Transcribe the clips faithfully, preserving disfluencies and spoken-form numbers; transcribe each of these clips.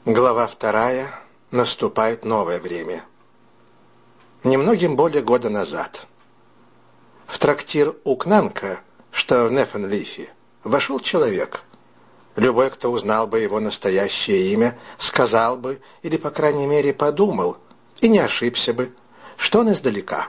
Глава вторая. Наступает новое время. Немногим более года назад. В трактир у Кнанка, что в Неффенлифе, вошел человек. Любой, кто узнал бы его настоящее имя, сказал бы, или, по крайней мере, подумал, и не ошибся бы, что он издалека.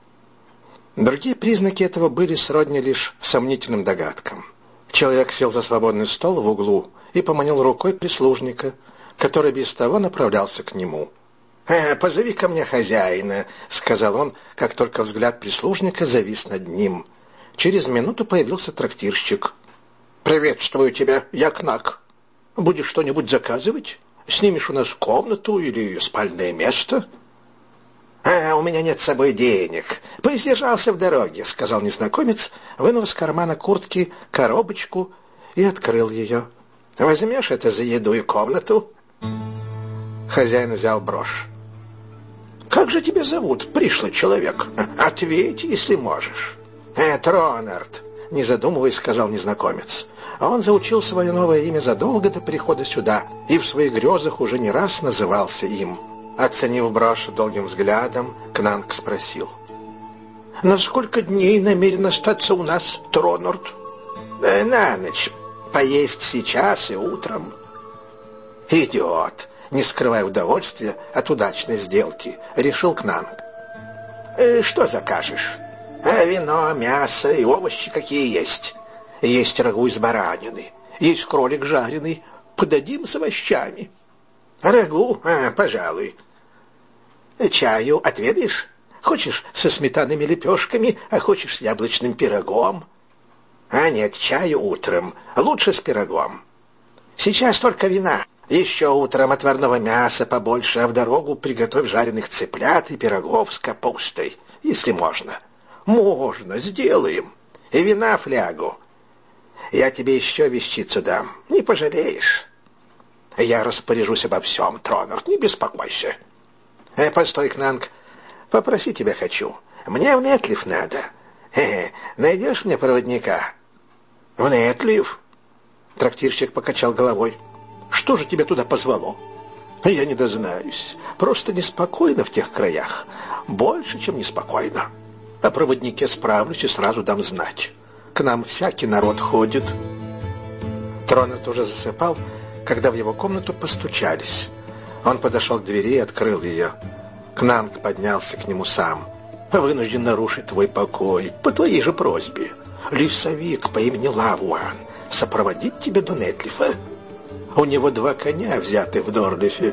Другие признаки этого были сродни лишь сомнительным догадкам. Человек сел за свободный стол в углу и поманил рукой прислужника, который без того направлялся к нему. «Э, «Позови ко мне хозяина», — сказал он, как только взгляд прислужника завис над ним. Через минуту появился трактирщик. «Приветствую тебя, я Кнак. Будешь что-нибудь заказывать? Снимешь у нас комнату или спальное место?» «А, у меня нет с собой денег. Поиздержался в дороге», — сказал незнакомец, вынув из кармана куртки коробочку и открыл ее. «Возьмешь это за еду и комнату?» Хозяин взял брошь. «Как же тебя зовут, пришлый человек? Ответь, если можешь». «Э, Тронард», — не задумываясь, сказал незнакомец. А он заучил свое новое имя задолго до прихода сюда и в своих грезах уже не раз назывался им. Оценив брошь долгим взглядом, Кнанк спросил: «На сколько дней намерен остаться у нас, Тронард?» «Да на ночь. Поесть сейчас и утром». «Идиот!» — не скрывая удовольствия от удачной сделки, решил Кнанк. «Э, «Что закажешь? А вино, мясо и овощи какие есть? Есть рагу из баранины, есть кролик жареный. Подадим с овощами». «Рагу? А, пожалуй». «Чаю отведаешь? Хочешь со сметанными лепешками, а хочешь с яблочным пирогом?» «А нет, чаю утром. Лучше с пирогом. Сейчас только вина. Еще утром отварного мяса побольше, а в дорогу приготовь жареных цыплят и пирогов с капустой, если можно». «Можно, сделаем. И вина флягу. Я тебе еще вещицу дам, не пожалеешь». «Я распоряжусь обо всем, Тронард, не беспокойся». «Э, постой, Кнанк, попроси тебя хочу. Мне в Нетлиф надо. Хе-хе, найдешь мне проводника?» «В Нетлиф?» Трактирщик покачал головой. «Что же тебя туда позвало?» «Я не дознаюсь. Просто неспокойно в тех краях. Больше, чем неспокойно. О проводнике справлюсь и сразу дам знать. К нам всякий народ ходит». Тронард уже засыпал, когда в его комнату постучались. Он подошел к двери и открыл ее. Кнанк поднялся к нему сам. «Вынужден нарушить твой покой, по твоей же просьбе. Лесовик по имени Лавуан сопроводит тебя до Нетлифа. У него два коня, взяты в Дорлифе.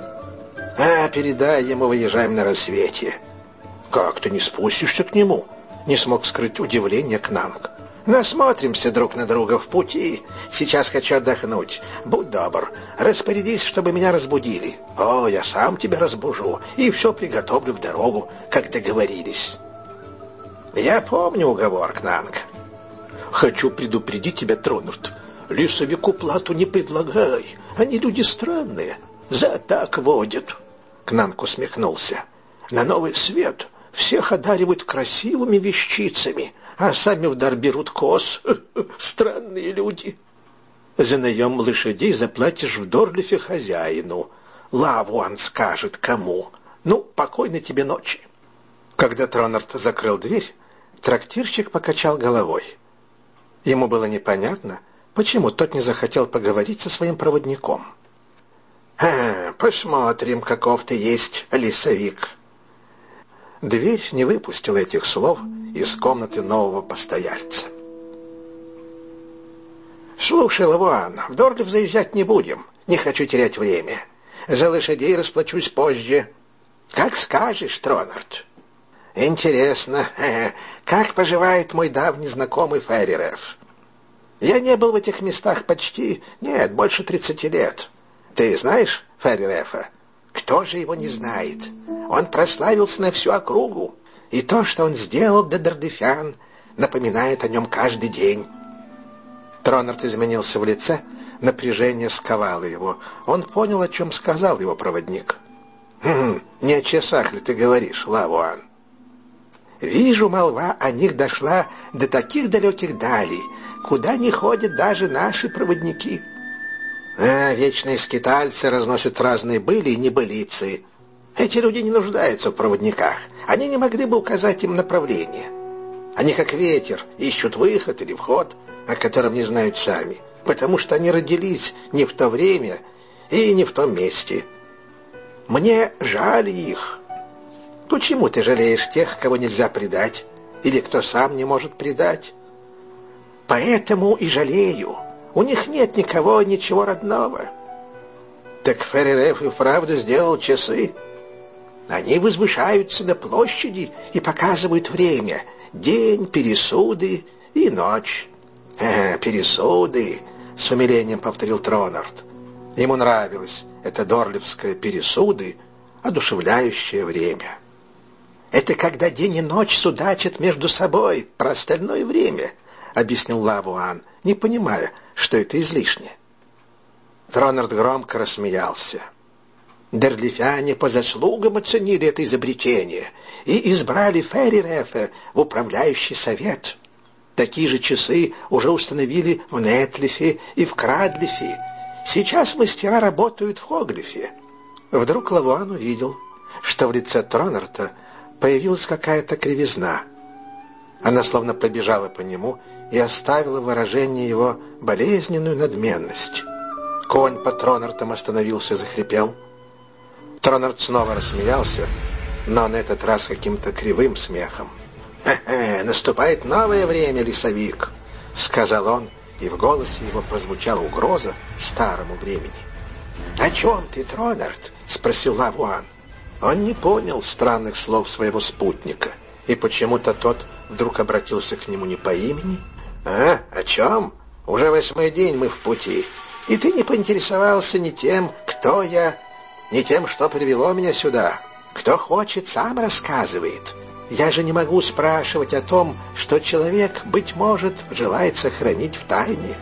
А передай ему, выезжаем на рассвете». «Как ты не спустишься к нему?» — не смог скрыть удивление Кнанк. «Насмотримся друг на друга в пути. Сейчас хочу отдохнуть. Будь добр, распорядись, чтобы меня разбудили. О, я сам тебя разбужу и все приготовлю в дорогу, как договорились». «Я помню уговор, Кнанк». «Хочу предупредить тебя, Тронард. Лесовику плату не предлагай. Они люди странные. За так водят». Кнанк усмехнулся. «На новый свет всех одаривают красивыми вещицами, а сами в дар берут коз. Странные люди». «За наем лошадей заплатишь в Дорлифе хозяину. Лавуан скажет, кому. Ну, покойной тебе ночи». Когда Тронард закрыл дверь, трактирщик покачал головой. Ему было непонятно, почему тот не захотел поговорить со своим проводником. «А, посмотрим, каков ты есть, лесовик». Дверь не выпустила этих слов из комнаты нового постояльца. «Слушай, Лавуан, в Дорлиф заезжать не будем. Не хочу терять время. За лошадей расплачусь позже». «Как скажешь, Тронард». «Интересно, как поживает мой давний знакомый Ферриреф?» «Я не был в этих местах почти, нет, больше тридцати лет. Ты знаешь Феррирефа?» «Кто же его не знает? Он прославился на всю округу, и то, что он сделал для Дорлифян, напоминает о нем каждый день». Тронард изменился в лице, напряжение сковало его. Он понял, о чем сказал его проводник. «Хм, не о часах ли ты говоришь, Лавуан?» «Вижу, молва о них дошла до таких далеких далей, куда не ходят даже наши проводники». А, вечные скитальцы разносят разные были и небылицы. Эти люди не нуждаются в проводниках. Они не могли бы указать им направление. Они, как ветер, ищут выход или вход, о котором не знают сами, потому что они родились не в то время и не в том месте. Мне жаль их. Почему ты жалеешь тех, кого нельзя предать, или кто сам не может предать? Поэтому и жалею. У них нет никого, ничего родного. Так Ферри-Реф и вправду сделал часы. Они возвышаются на площади и показывают время. День, пересуды и ночь. «Э, пересуды», — с умилением повторил Тронард. Ему нравилось это дорлевское «пересуды», одушевляющее время. «Это когда день и ночь судачат между собой про остальное время», — объяснил Лавуан, не понимая, что это излишне. Тронард громко рассмеялся. Дорлифяне по заслугам оценили это изобретение и избрали Ферри-Рефа в управляющий совет. Такие же часы уже установили в Нетлифе и в Крадлифе. Сейчас мастера работают в Хоглифе. Вдруг Лавуан увидел, что в лице Тронарта появилась какая-то кривизна. Она словно пробежала по нему и оставила выражение его болезненную надменность. Конь под Тронартом остановился и захрипел. Тронард снова рассмеялся, но на этот раз каким-то кривым смехом. «Хе-хе, наступает новое время, лесовик», — сказал он, и в голосе его прозвучала угроза старому времени. «О чем ты, Тронард?» — спросил Лавуан. Он не понял странных слов своего спутника, и почему-то тот вдруг обратился к нему не по имени. «А, о чем? Уже восьмой день мы в пути, и ты не поинтересовался ни тем, кто я, ни тем, что привело меня сюда. Кто хочет, сам рассказывает. Я же не могу спрашивать о том, что человек, быть может, желает сохранить в тайне.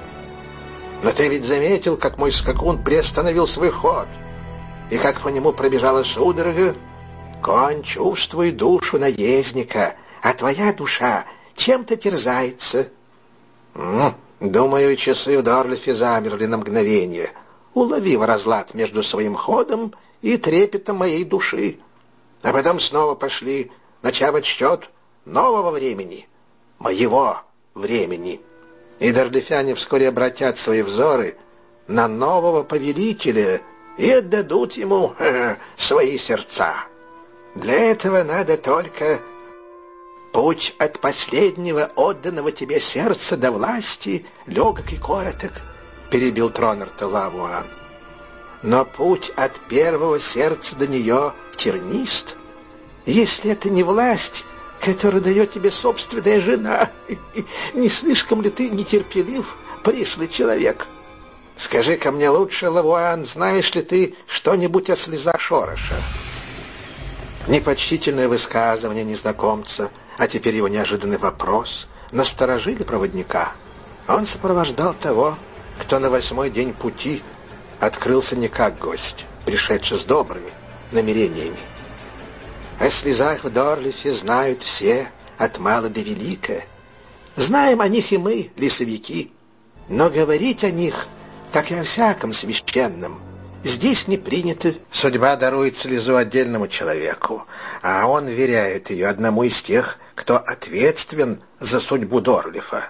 Но ты ведь заметил, как мой скакун приостановил свой ход, и как по нему пробежала судорога? Конь чувствует душу наездника, а твоя душа чем-то терзается. Ну, думаю, часы в Дорлифе замерли на мгновение, уловив разлад между своим ходом и трепетом моей души. А потом снова пошли, начав отсчет нового времени, моего времени. И дорлифяне вскоре обратят свои взоры на нового повелителя и отдадут ему э, свои сердца. Для этого надо только путь от последнего отданного тебе сердца до власти легок и короток, перебил Тронарта Лавуан. Но путь от первого сердца до нее тернист. Если это не власть, которую дает тебе собственная жена, не слишком ли ты нетерпелив, пришлый человек? Скажи-ка мне лучше, Лавуан, знаешь ли ты что-нибудь о слезах Шороша? Непочтительное высказывание незнакомца, а теперь его неожиданный вопрос, насторожили проводника. Он сопровождал того, кто на восьмой день пути открылся не как гость, пришедший с добрыми намерениями. О слезах в Дорлифе знают все, от мала до велика. Знаем о них и мы, лесовики, но говорить о них, как и о всяком священном, здесь не принято. Судьба дарует слезу отдельному человеку, а он веряет ее одному из тех, кто ответственен за судьбу Дорлифа.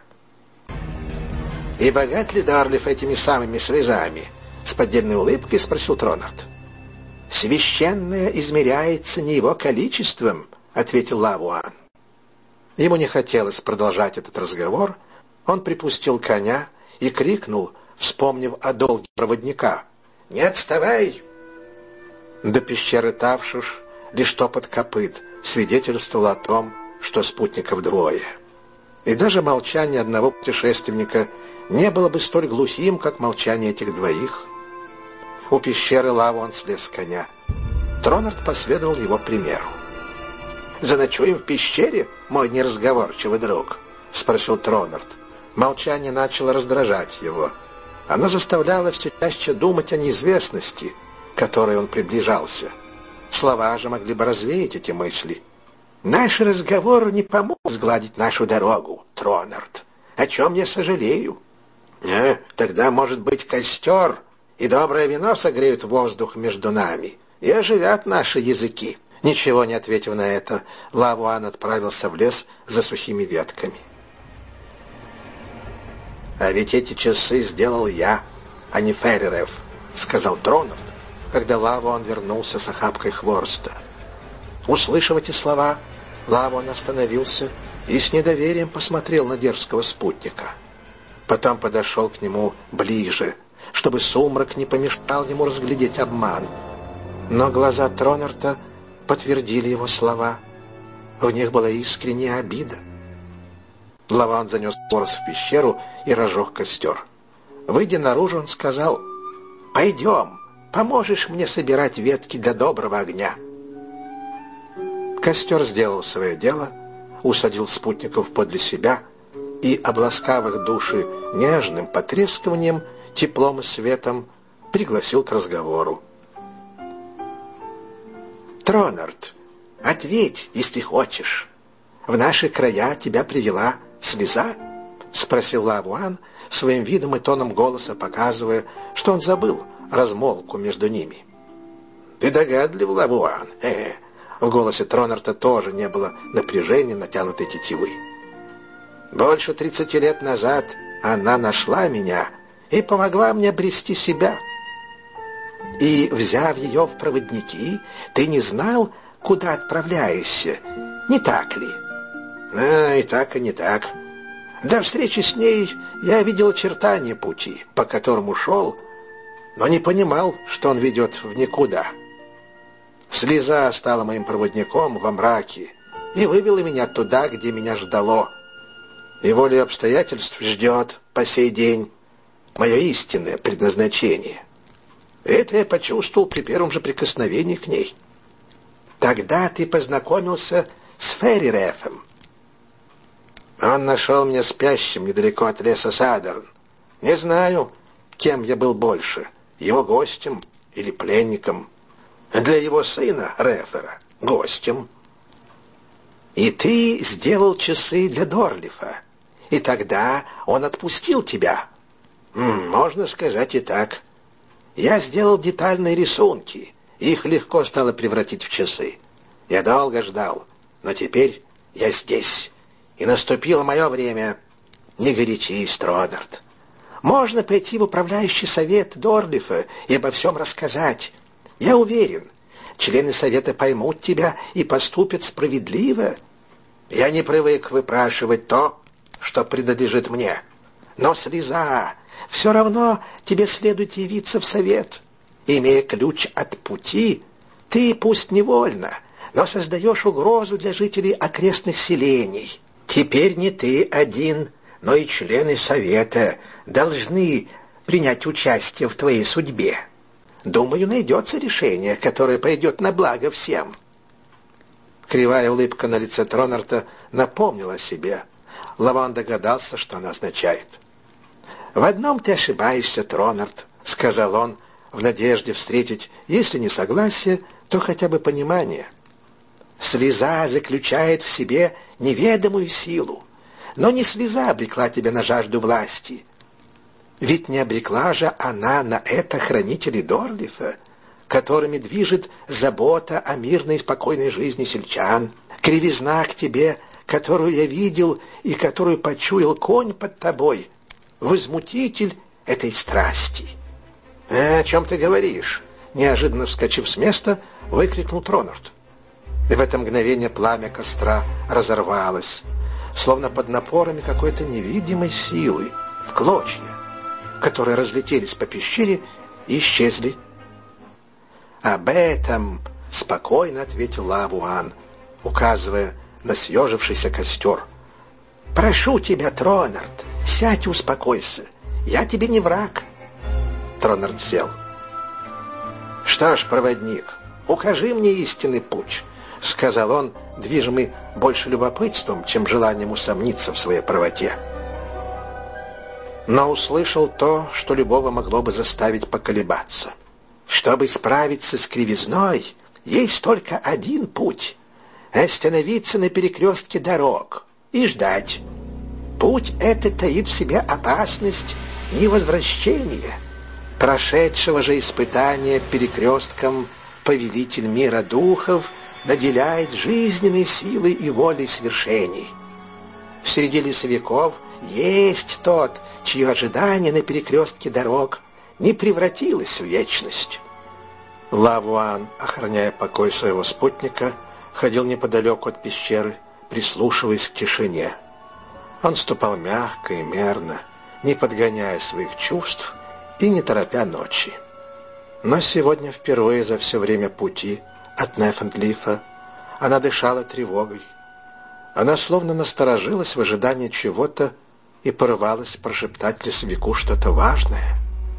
«И богат ли Дорлиф этими самыми слезами?» — с поддельной улыбкой спросил Тронард. «Священное измеряется не его количеством», — ответил Лавуан. Ему не хотелось продолжать этот разговор. Он припустил коня и крикнул, вспомнив о долге проводника: «Не отставай!» До пещеры Тавшуш лишь топот копыт свидетельствовал о том, что спутников двое. И даже молчание одного путешественника не было бы столь глухим, как молчание этих двоих. У пещеры Лавуан слез с коня. Тронард последовал его примеру. «Заночуем в пещере, мой неразговорчивый друг?» — спросил Тронард. Молчание начало раздражать его. Оно заставляло все чаще думать о неизвестности, к которой он приближался. Слова же могли бы развеять эти мысли. «Наш разговор не помог сгладить нашу дорогу, Тронард, о чем я сожалею. Э, тогда, может быть, костер и доброе вино согреют воздух между нами, и оживят наши языки». Ничего не ответив на это, Лавуан отправился в лес за сухими ветками. «А ведь эти часы сделал я, а не Ферререф», — сказал Тронард, когда Лавуан вернулся с охапкой хвороста. Услышав эти слова, Лавуан остановился и с недоверием посмотрел на дерзкого спутника. Потом подошел к нему ближе, чтобы сумрак не помешал ему разглядеть обман. Но глаза Тронарда подтвердили его слова. В них была искренняя обида. Лавуан занес хворост в пещеру и разжег костер. Выйдя наружу, он сказал: «Пойдем, поможешь мне собирать ветки для доброго огня». Костер сделал свое дело, усадил спутников подле себя и, обласкав их души нежным потрескиванием, теплом и светом, пригласил к разговору. «Тронард, ответь, если хочешь. В наши края тебя привела слеза?» — спросил Лавуан, своим видом и тоном голоса показывая, что он забыл размолвку между ними. «Ты догадлив, Лавуан. Э-э». В голосе Тронарда тоже не было напряжения натянутой тетивы. «Больше тридцати лет назад она нашла меня и помогла мне обрести себя. И, взяв ее в проводники, ты не знал, куда отправляешься, не так ли?» «А, и так, и не так. До встречи с ней я видел очертания пути, по которому шел, но не понимал, что он ведет в никуда. Слеза стала моим проводником во мраке и вывела меня туда, где меня ждало. И волей обстоятельств ждет по сей день мое истинное предназначение. Это я почувствовал при первом же прикосновении к ней. Тогда ты познакомился с Ферререфом. Он нашел меня спящим недалеко от леса Садерн. Не знаю, кем я был больше, его гостем или пленником. Для его сына, Рефера, гостем. И ты сделал часы для Дорлифа, и тогда он отпустил тебя. М, можно сказать и так. Я сделал детальные рисунки, их легко стало превратить в часы. Я долго ждал, но теперь я здесь, и наступило мое время. Не горячись, Тронард. Можно пойти в управляющий совет Дорлифа и обо всем рассказать. Я уверен, члены совета поймут тебя и поступят справедливо. Я не привык выпрашивать то, что принадлежит мне. Но, слеза, все равно тебе следует явиться в совет. Имея ключ от пути, ты, пусть невольно, но создаешь угрозу для жителей окрестных селений. Теперь не ты один, но и члены совета должны принять участие в твоей судьбе. Думаю, найдется решение, которое пойдет на благо всем». Кривая улыбка на лице Тронарда напомнила о себе. Лавуан догадался, что она означает. «В одном ты ошибаешься, Тронард», — сказал он, в надежде встретить, если не согласие, то хотя бы понимание. «Слеза заключает в себе неведомую силу, но не слеза обрекла тебя на жажду власти. Ведь не обрекла же она на это хранителей Дорлифа, которыми движет забота о мирной и спокойной жизни сельчан, кривизна к тебе, которую я видел и которую почуял конь под тобой, возмутитель этой страсти». «О чем ты говоришь?» — неожиданно вскочив с места, выкрикнул Тронард. И в это мгновение пламя костра разорвалось, словно под напорами какой-то невидимой силы, в клочья, которые разлетелись по пещере и исчезли. «Об этом спокойно ответил Лавуан, указывая на съежившийся костер. «Прошу тебя, Тронард, сядь и успокойся. Я тебе не враг». Тронард сел. «Что ж, проводник, укажи мне истинный путь», — сказал он, движимый больше любопытством, чем желанием усомниться в своей правоте. Но услышал то, что любого могло бы заставить поколебаться. Чтобы справиться с кривизной, есть только один путь — остановиться на перекрестке дорог и ждать. Путь этот таит в себе опасность невозвращения. Прошедшего же испытания перекрестком повелитель мира духов наделяет жизненной силой и волей свершений. Среди лесовиков есть тот, чье ожидание на перекрестке дорог не превратилось в вечность. Лавуан, охраняя покой своего спутника, ходил неподалеку от пещеры, прислушиваясь к тишине. Он ступал мягко и мерно, не подгоняя своих чувств и не торопя ночи. Но сегодня впервые за все время пути от Нефендлифа она дышала тревогой. Она словно насторожилась в ожидании чего-то и порывалась прошептать лесовику что-то важное.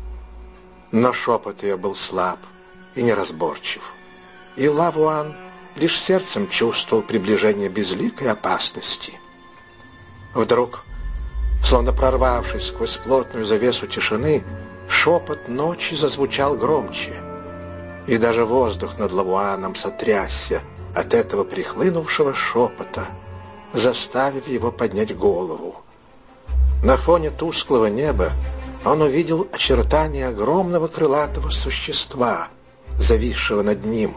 Но шепот ее был слаб и неразборчив, и Лавуан лишь сердцем чувствовал приближение безликой опасности. Вдруг, словно прорвавшись сквозь плотную завесу тишины, шепот ночи зазвучал громче, и даже воздух над Лавуаном сотрясся от этого прихлынувшего шепота, заставив его поднять голову. На фоне тусклого неба он увидел очертания огромного крылатого существа, зависшего над ним.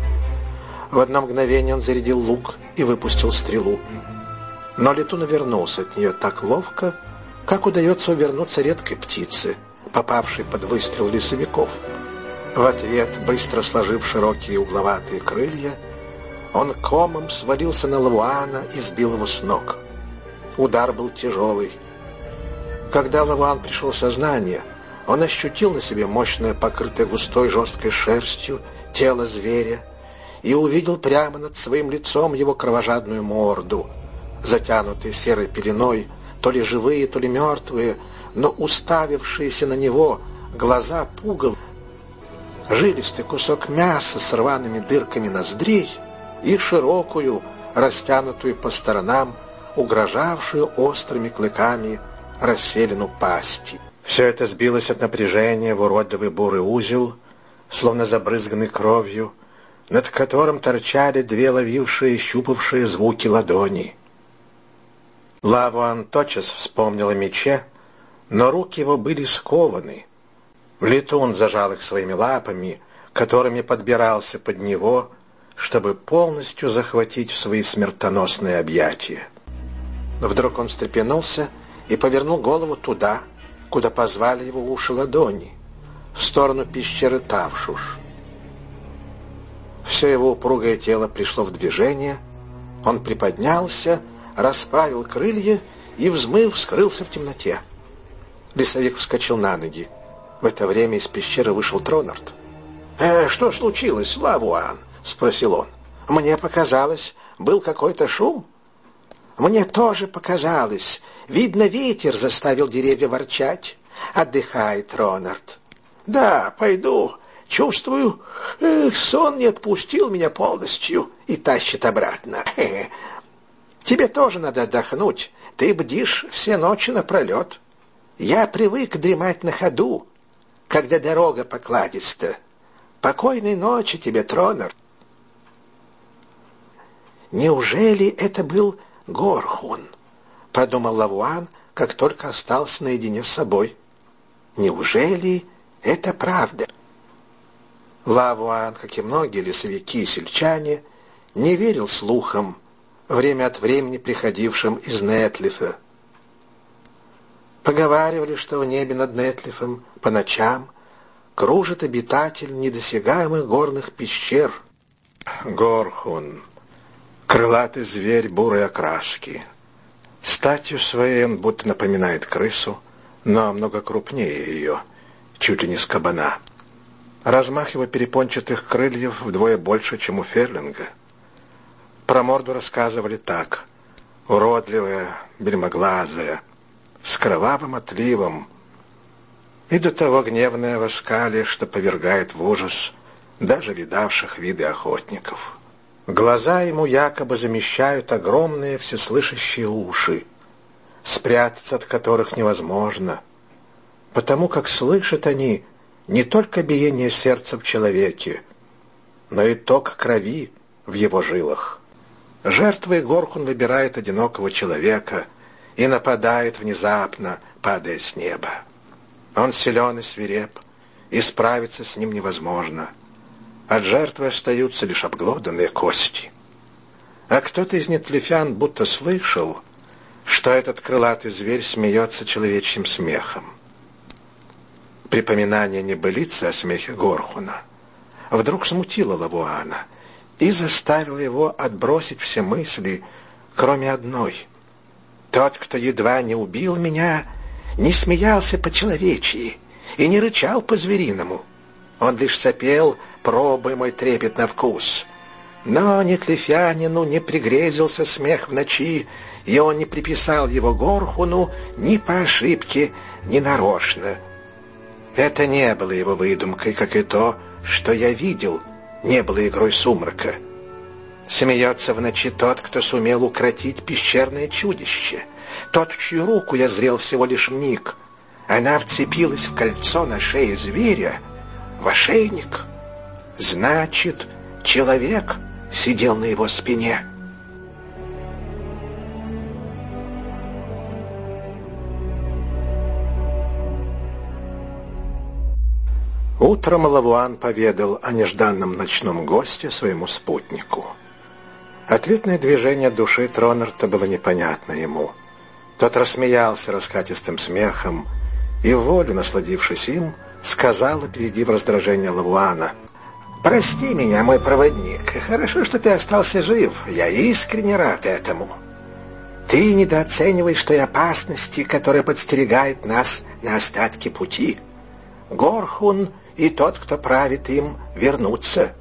В одно мгновение он зарядил лук и выпустил стрелу. Но летун увернулся от нее так ловко, как удается увернуться редкой птице, попавшей под выстрел лесовиков. В ответ, быстро сложив широкие угловатые крылья, он комом свалился на Лавуана и сбил его с ног. Удар был тяжелый. Когда Лавуан пришел в сознание, он ощутил на себе мощное, покрытое густой жесткой шерстью тело зверя и увидел прямо над своим лицом его кровожадную морду, затянутые серой пеленой, то ли живые, то ли мертвые, но уставившиеся на него глаза пугал, жилистый кусок мяса с рваными дырками ноздрей и широкую, растянутую по сторонам, угрожавшую острыми клыками расселину пасти. Все это сбилось от напряжения в уродливый бурый узел, словно забрызганный кровью, над которым торчали две ловившие и щупавшие звуки ладони. Лавуан тотчас вспомнил о мече, но руки его были скованы. Летун зажал их своими лапами, которыми подбирался под него, чтобы полностью захватить в свои смертоносные объятия. Вдруг он встрепенулся и повернул голову туда, куда позвали его уши ладони, в сторону пещеры Тавшуш. Все его упругое тело пришло в движение, он приподнялся, расправил крылья и, взмыв, скрылся в темноте. Лесовик вскочил на ноги. В это время из пещеры вышел Тронард. «Э, что случилось, Лавуан?» — спросил он. «Мне показалось, был какой-то шум». «Мне тоже показалось. Видно, ветер заставил деревья ворчать. Отдыхай, Тронард». «Да, пойду. Чувствую, эх, сон не отпустил меня полностью и тащит обратно. Хе-хе. Тебе тоже надо отдохнуть. Ты бдишь все ночи напролет. Я привык дремать на ходу, когда дорога покладиста. Покойной ночи тебе, Тронард». «Неужели это был Горхун?» — подумал Лавуан, как только остался наедине с собой. «Неужели это правда?» Лавуан, как и многие лесовики и сельчане, не верил слухам, время от времени приходившим из Нетлифа. Поговаривали, что в небе над Нетлифом по ночам кружит обитатель недосягаемых горных пещер. Горхун, крылатый зверь бурой окраски. Статью своей он будто напоминает крысу, но много крупнее ее, чуть ли не с кабана. Размах его перепончатых крыльев вдвое больше, чем у ферлинга. Про морду рассказывали так: уродливая, бельмоглазая, с кровавым отливом, и до того гневная в оскале, что повергает в ужас даже видавших виды охотников. Глаза ему якобы замещают огромные всеслышащие уши, спрятаться от которых невозможно, потому как слышат они не только биение сердца в человеке, но и ток крови в его жилах. Жертвой Горхун выбирает одинокого человека и нападает внезапно, падая с неба. Он силен и свиреп, и справиться с ним невозможно. От жертвы остаются лишь обглоданные кости. А кто-то из нетлифян будто слышал, что этот крылатый зверь смеется человечьим смехом. Припоминание небылицы о смехе Горхуна вдруг смутило Лавуана и заставило его отбросить все мысли, кроме одной. Тот, кто едва не убил меня, не смеялся по-человечьи и не рычал по-звериному. Он лишь сопел, пробуя мой трепет на вкус. Но нетлифянину не пригрезился смех в ночи, и он не приписал его Горхуну ни по ошибке, ни нарочно. Это не было его выдумкой, как и то, что я видел, не было игрой сумрака. Смеется в ночи тот, кто сумел укротить пещерное чудище, тот, чью руку я зрел всего лишь миг. Она вцепилась в кольцо на шее зверя, в ошейник. Значит, человек сидел на его спине. Утром Лавуан поведал о нежданном ночном госте своему спутнику. Ответное движение души Тронерта было непонятно ему. Тот рассмеялся раскатистым смехом и, волю насладившись им, сказал, опередив раздражение Лавуана: «Прости меня, мой проводник. Хорошо, что ты остался жив. Я искренне рад этому. Ты недооцениваешь той опасности, которая подстерегает нас на остатке пути. Горхун и тот, кто правит им, вернутся.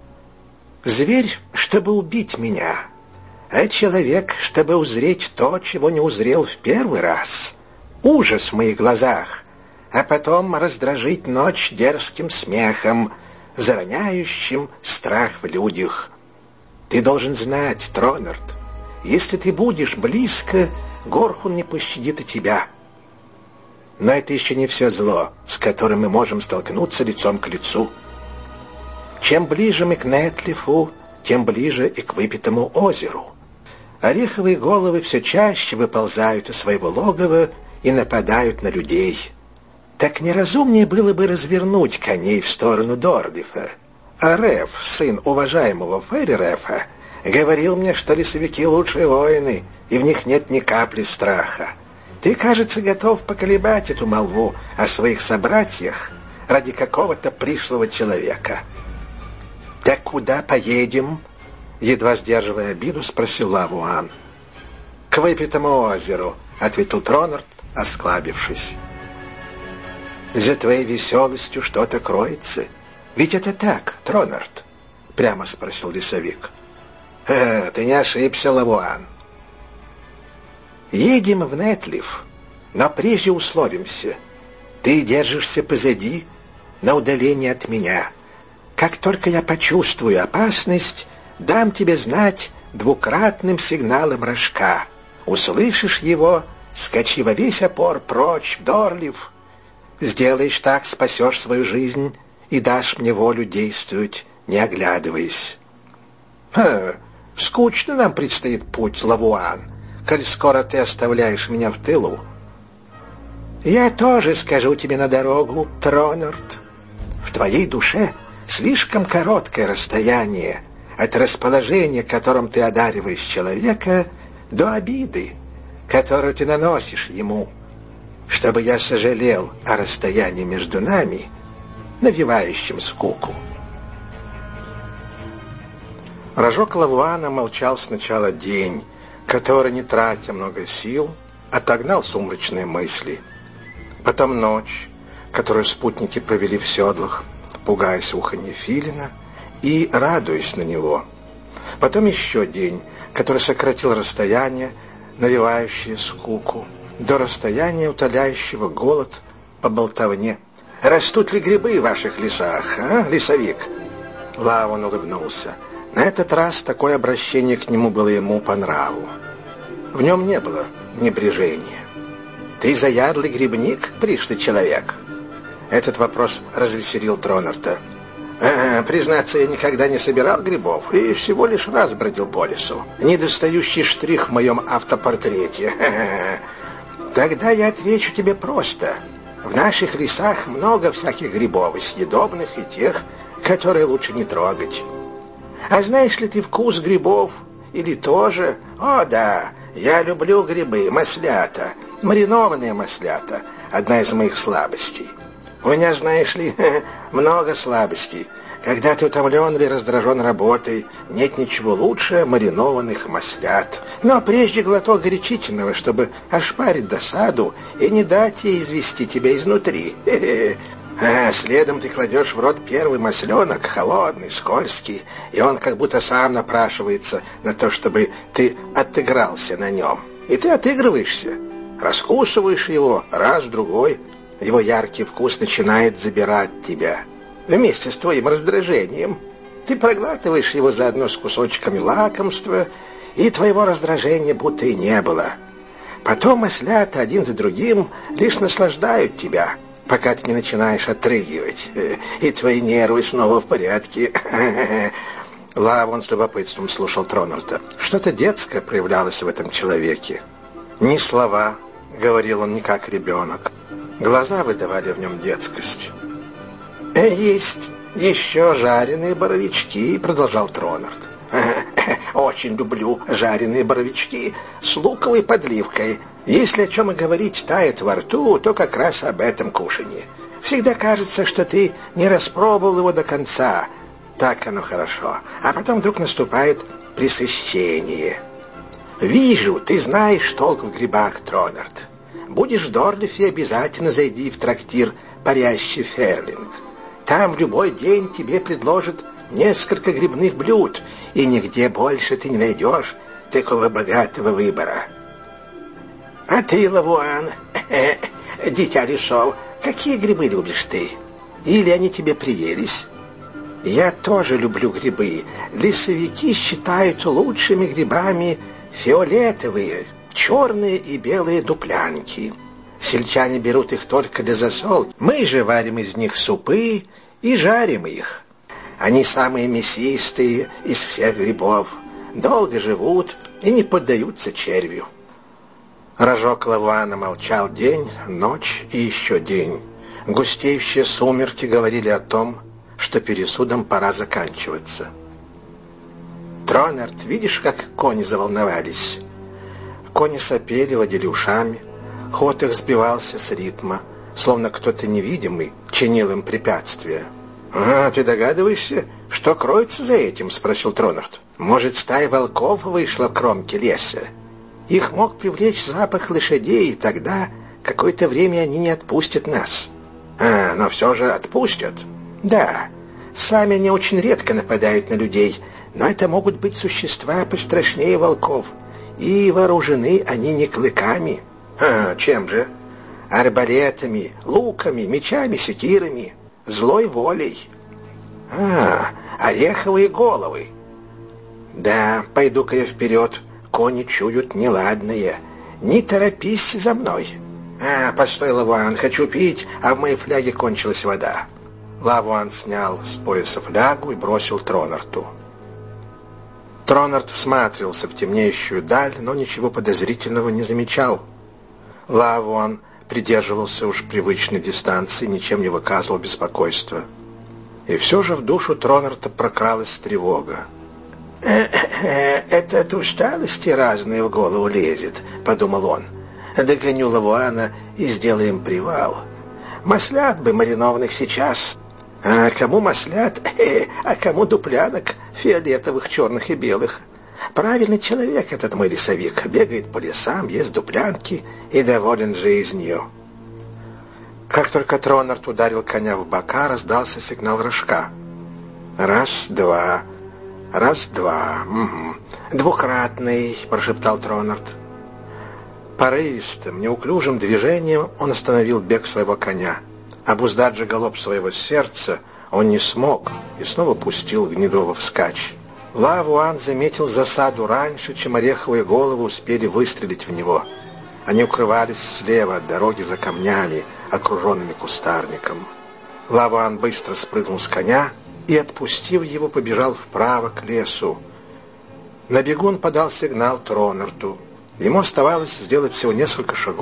Зверь, чтобы убить меня, а человек, чтобы узреть то, чего не узрел в первый раз. Ужас в моих глазах, а потом раздражить ночь дерзким смехом, зароняющим страх в людях. Ты должен знать, Тронерт, если ты будешь близко, Горхун не пощадит и тебя. Но это еще не все зло, с которым мы можем столкнуться лицом к лицу. Чем ближе мы к Нетлифу, тем ближе и к выпитому озеру. Ореховые головы все чаще выползают из своего логова и нападают на людей. Так неразумнее было бы развернуть коней в сторону Дорлифа. А Реф, сын уважаемого Ферри Рефа, говорил мне, что лесовики лучшие воины, и в них нет ни капли страха. Ты, кажется, готов поколебать эту молву о своих собратьях ради какого-то пришлого человека. «Так куда поедем?» — едва сдерживая обиду, спросил Лавуан. «К выпитому озеру», — ответил Тронерт, осклабившись. «За твоей веселостью что-то кроется. Ведь это так, Тронерт?» — прямо спросил лесовик. «Э, ты не ошибся, Лавуан. Едем в Нетлиф, но прежде условимся. Ты держишься позади, на удалении от меня. Как только я почувствую опасность, дам тебе знать двукратным сигналом рожка. Услышишь его, скачи во весь опор прочь в Дорлиф. Сделаешь так, спасешь свою жизнь и дашь мне волю действовать, не оглядываясь». «Ха, скучно нам предстоит путь, Лавуан, коль скоро ты оставляешь меня в тылу». «Я тоже скажу тебе на дорогу, Тронерт. В твоей душе слишком короткое расстояние от расположения, которым ты одариваешь человека, до обиды, которую ты наносишь ему, чтобы я сожалел о расстоянии между нами, навевающем скуку». Рожок Лавуана молчал сначала день, который, не тратя много сил, отогнал сумрачные мысли. Потом ночь, которую спутники провели в седлах, пугаясь уханья филина и радуясь на него. Потом еще день, который сократил расстояние, навевающее скуку, до расстояния, утоляющего голод по болтовне. «Растут ли грибы в ваших лесах, а, лесовик?» Лавуан улыбнулся. На этот раз такое обращение к нему было ему по нраву. В нем не было небрежения. «Ты заядлый грибник, пришлый человек?» Этот вопрос развеселил Тронерта. «А, признаться, я никогда не собирал грибов и всего лишь раз бродил по лесу. Недостающий штрих в моем автопортрете. Тогда я отвечу тебе просто. В наших лесах много всяких грибов, и съедобных, и тех, которые лучше не трогать. А знаешь ли ты вкус грибов? Или тоже? О, да, я люблю грибы, маслята, маринованные маслята. Одна из моих слабостей. У меня, знаешь ли, много слабостей. Когда ты утомлен или раздражен работой, нет ничего лучше маринованных маслят. Но прежде глоток горячительного, чтобы ошпарить досаду и не дать ей извести тебя изнутри. А следом ты кладешь в рот первый масленок, холодный, скользкий, и он как будто сам напрашивается на то, чтобы ты отыгрался на нем. И ты отыгрываешься, раскусываешь его раз-другой, его яркий вкус начинает забирать тебя. Вместе с твоим раздражением ты проглатываешь его заодно с кусочками лакомства, и твоего раздражения будто и не было. Потом маслята один за другим лишь наслаждают тебя, пока ты не начинаешь отрыгивать, и твои нервы снова в порядке. Лавуан с любопытством слушал Тронарта. Что-то детское проявлялось в этом человеке. «Не слова», — говорил он не как ребенок. Глаза выдавали в нем детскость. «Есть еще жареные боровички», — продолжал Тронарт. «Очень люблю жареные боровички с луковой подливкой. Если о чем и говорить тает во рту, то как раз об этом кушанье. Всегда кажется, что ты не распробовал его до конца. Так оно хорошо. А потом вдруг наступает пресыщение. Вижу, ты знаешь толк в грибах, Тронарт. Будешь в Дорлифе, обязательно зайди в трактир «Парящий Ферлинг». Там в любой день тебе предложат несколько грибных блюд, и нигде больше ты не найдешь такого богатого выбора. А ты, Лавуан, дитя лесов, какие грибы любишь ты? Или они тебе приелись? Я тоже люблю грибы. Лесовики считают лучшими грибами фиолетовые, черные и белые дуплянки. Сельчане берут их только для засол. Мы же варим из них супы и жарим их. Они самые мясистые из всех грибов, долго живут и не поддаются червю. Рожок Лавуана молчал день, ночь и еще день. Густеющие сумерки говорили о том, что пересудом пора заканчиваться. «Тронарт, видишь, как кони заволновались?» Кони сопели, водили ушами. Ход их сбивался с ритма, словно кто-то невидимый чинил им препятствия. «А, ты догадываешься, что кроется за этим?» — спросил Тронарт. «Может, стая волков вышла в кромке леса? Их мог привлечь запах лошадей, и тогда какое-то время они не отпустят нас». «А, но все же отпустят?» «Да, сами они очень редко нападают на людей, но это могут быть существа пострашнее волков, и вооружены они не клыками». «А, чем же?» «Арбалетами, луками, мечами, секирами, злой волей». «А, ореховые головы». «Да, пойду-ка я вперед, кони чуют неладное. Не торопись за мной». «А, постой, Лавуан, хочу пить, а в моей фляге кончилась вода». Лавуан снял с пояса флягу и бросил Тронарту. Тронарт всматривался в темнеющую даль, но ничего подозрительного не замечал. Лавуан придерживался уж привычной дистанции, ничем не выказывал беспокойства. И все же в душу Тронарта прокралась тревога. «Это от усталости разное в голову лезет», — подумал он. «Догоню Лавуана и сделаем привал. Маслят бы маринованных сейчас. А кому маслят, а кому дуплянок, фиолетовых, черных и белых. Правильный человек этот мой лесовик. Бегает по лесам, ест дуплянки и доволен жизнью». Как только Тронарт ударил коня в бока, раздался сигнал рожка. «Раз, два, раз, два, угу. Двукратный», — прошептал Тронарт. Порывистым, неуклюжим движением он остановил бег своего коня. Обуздать же галоп своего сердца он не смог и снова пустил Гнедого вскачь. Лавуан заметил засаду раньше, чем ореховые головы успели выстрелить в него. Они укрывались слева от дороги за камнями, окруженными кустарником. Лавуан быстро спрыгнул с коня и, отпустив его, побежал вправо к лесу. На бегу он подал сигнал Тронарту. Ему оставалось сделать всего несколько шагов,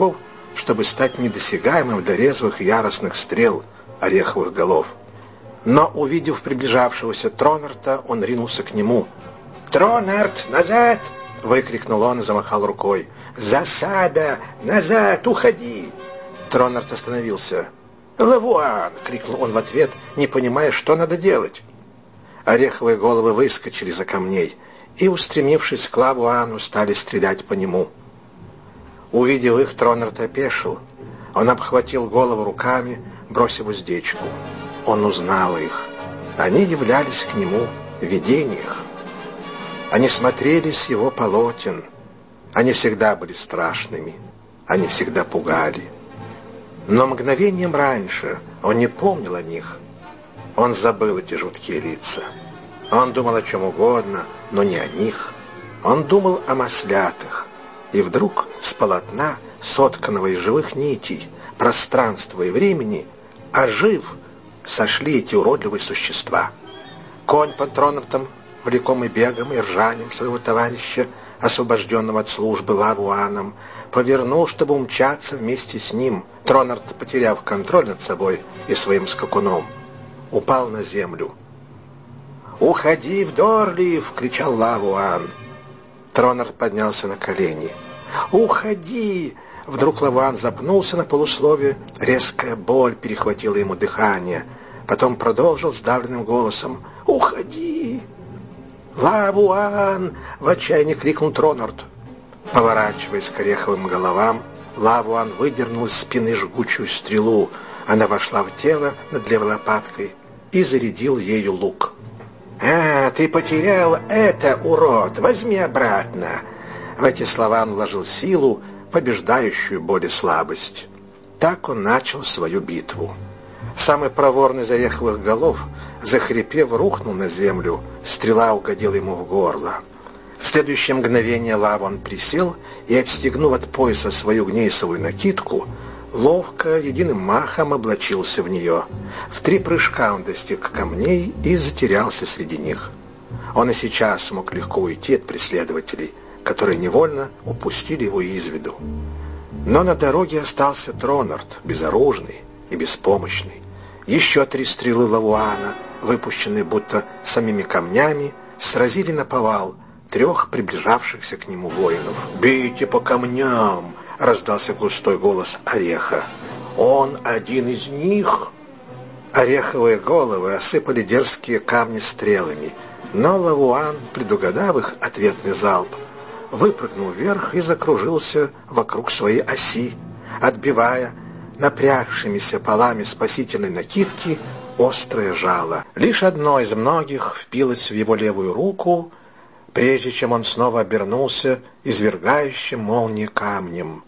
чтобы стать недосягаемым для резвых и яростных стрел ореховых голов. Но, увидев приближавшегося Тронарта, он ринулся к нему. «Тронарт, назад!» — выкрикнул он и замахал рукой. «Засада! Назад! Уходи!» Тронарт остановился. «Лавуан!» — крикнул он в ответ, не понимая, что надо делать. Ореховые головы выскочили за камней и, устремившись к Лавуану, стали стрелять по нему. Увидев их, Тронарт опешил. Он обхватил голову руками, бросив уздечку. Он узнал их. Они являлись к нему в видениях. Они смотрели с его полотен. Они всегда были страшными. Они всегда пугали. Но мгновением раньше он не помнил о них. Он забыл эти жуткие лица. Он думал о чем угодно, но не о них. Он думал о маслятах. И вдруг с полотна, сотканного из живых нитей, пространства и времени, ожив, сошли эти уродливые существа. Конь под Тронартом, влекомый бегом и ржанием своего товарища, освобожденного от службы Лавуаном, повернул, чтобы умчаться вместе с ним. Тронарт, потеряв контроль над собой и своим скакуном, упал на землю. «Уходи в Дорлив!» — кричал Лавуан. Тронарт поднялся на колени. «Уходи!» Вдруг Лавуан запнулся на полуслове, резкая боль перехватила ему дыхание. Потом продолжил сдавленным голосом: «Уходи!» «Лавуан!» — в отчаянии крикнул Тронарт. Поворачиваясь к ореховым головам, Лавуан выдернул из спины жгучую стрелу. Она вошла в тело над левой лопаткой и зарядил ею лук. «А, ты потерял это, урод! Возьми обратно!» В эти слова он вложил силу, побеждающую боль и слабость. Так он начал свою битву. Самый проворный из ореховых голов, захрипев, рухнул на землю. Стрела угодила ему в горло. В следующее мгновение Лавуан присел и, отстегнув от пояса свою гнейсовую накидку, ловко, единым махом облачился в нее. В три прыжка он достиг камней и затерялся среди них. Он и сейчас мог легко уйти от преследователей, которые невольно упустили его из виду. Но на дороге остался Тронарт, безоружный и беспомощный. Еще три стрелы Лавуана, выпущенные будто самими камнями, сразили наповал трех приближавшихся к нему воинов. «Бейте по камням!» — раздался густой голос Ореха. «Он один из них!» Ореховые головы осыпали дерзкие камни стрелами, но Лавуан, предугадав их ответный залп, выпрыгнул вверх и закружился вокруг своей оси, отбивая напрягшимися полами спасительной накидки острое жало. Лишь одно из многих впилось в его левую руку, прежде чем он снова обернулся извергающим молнии камнем.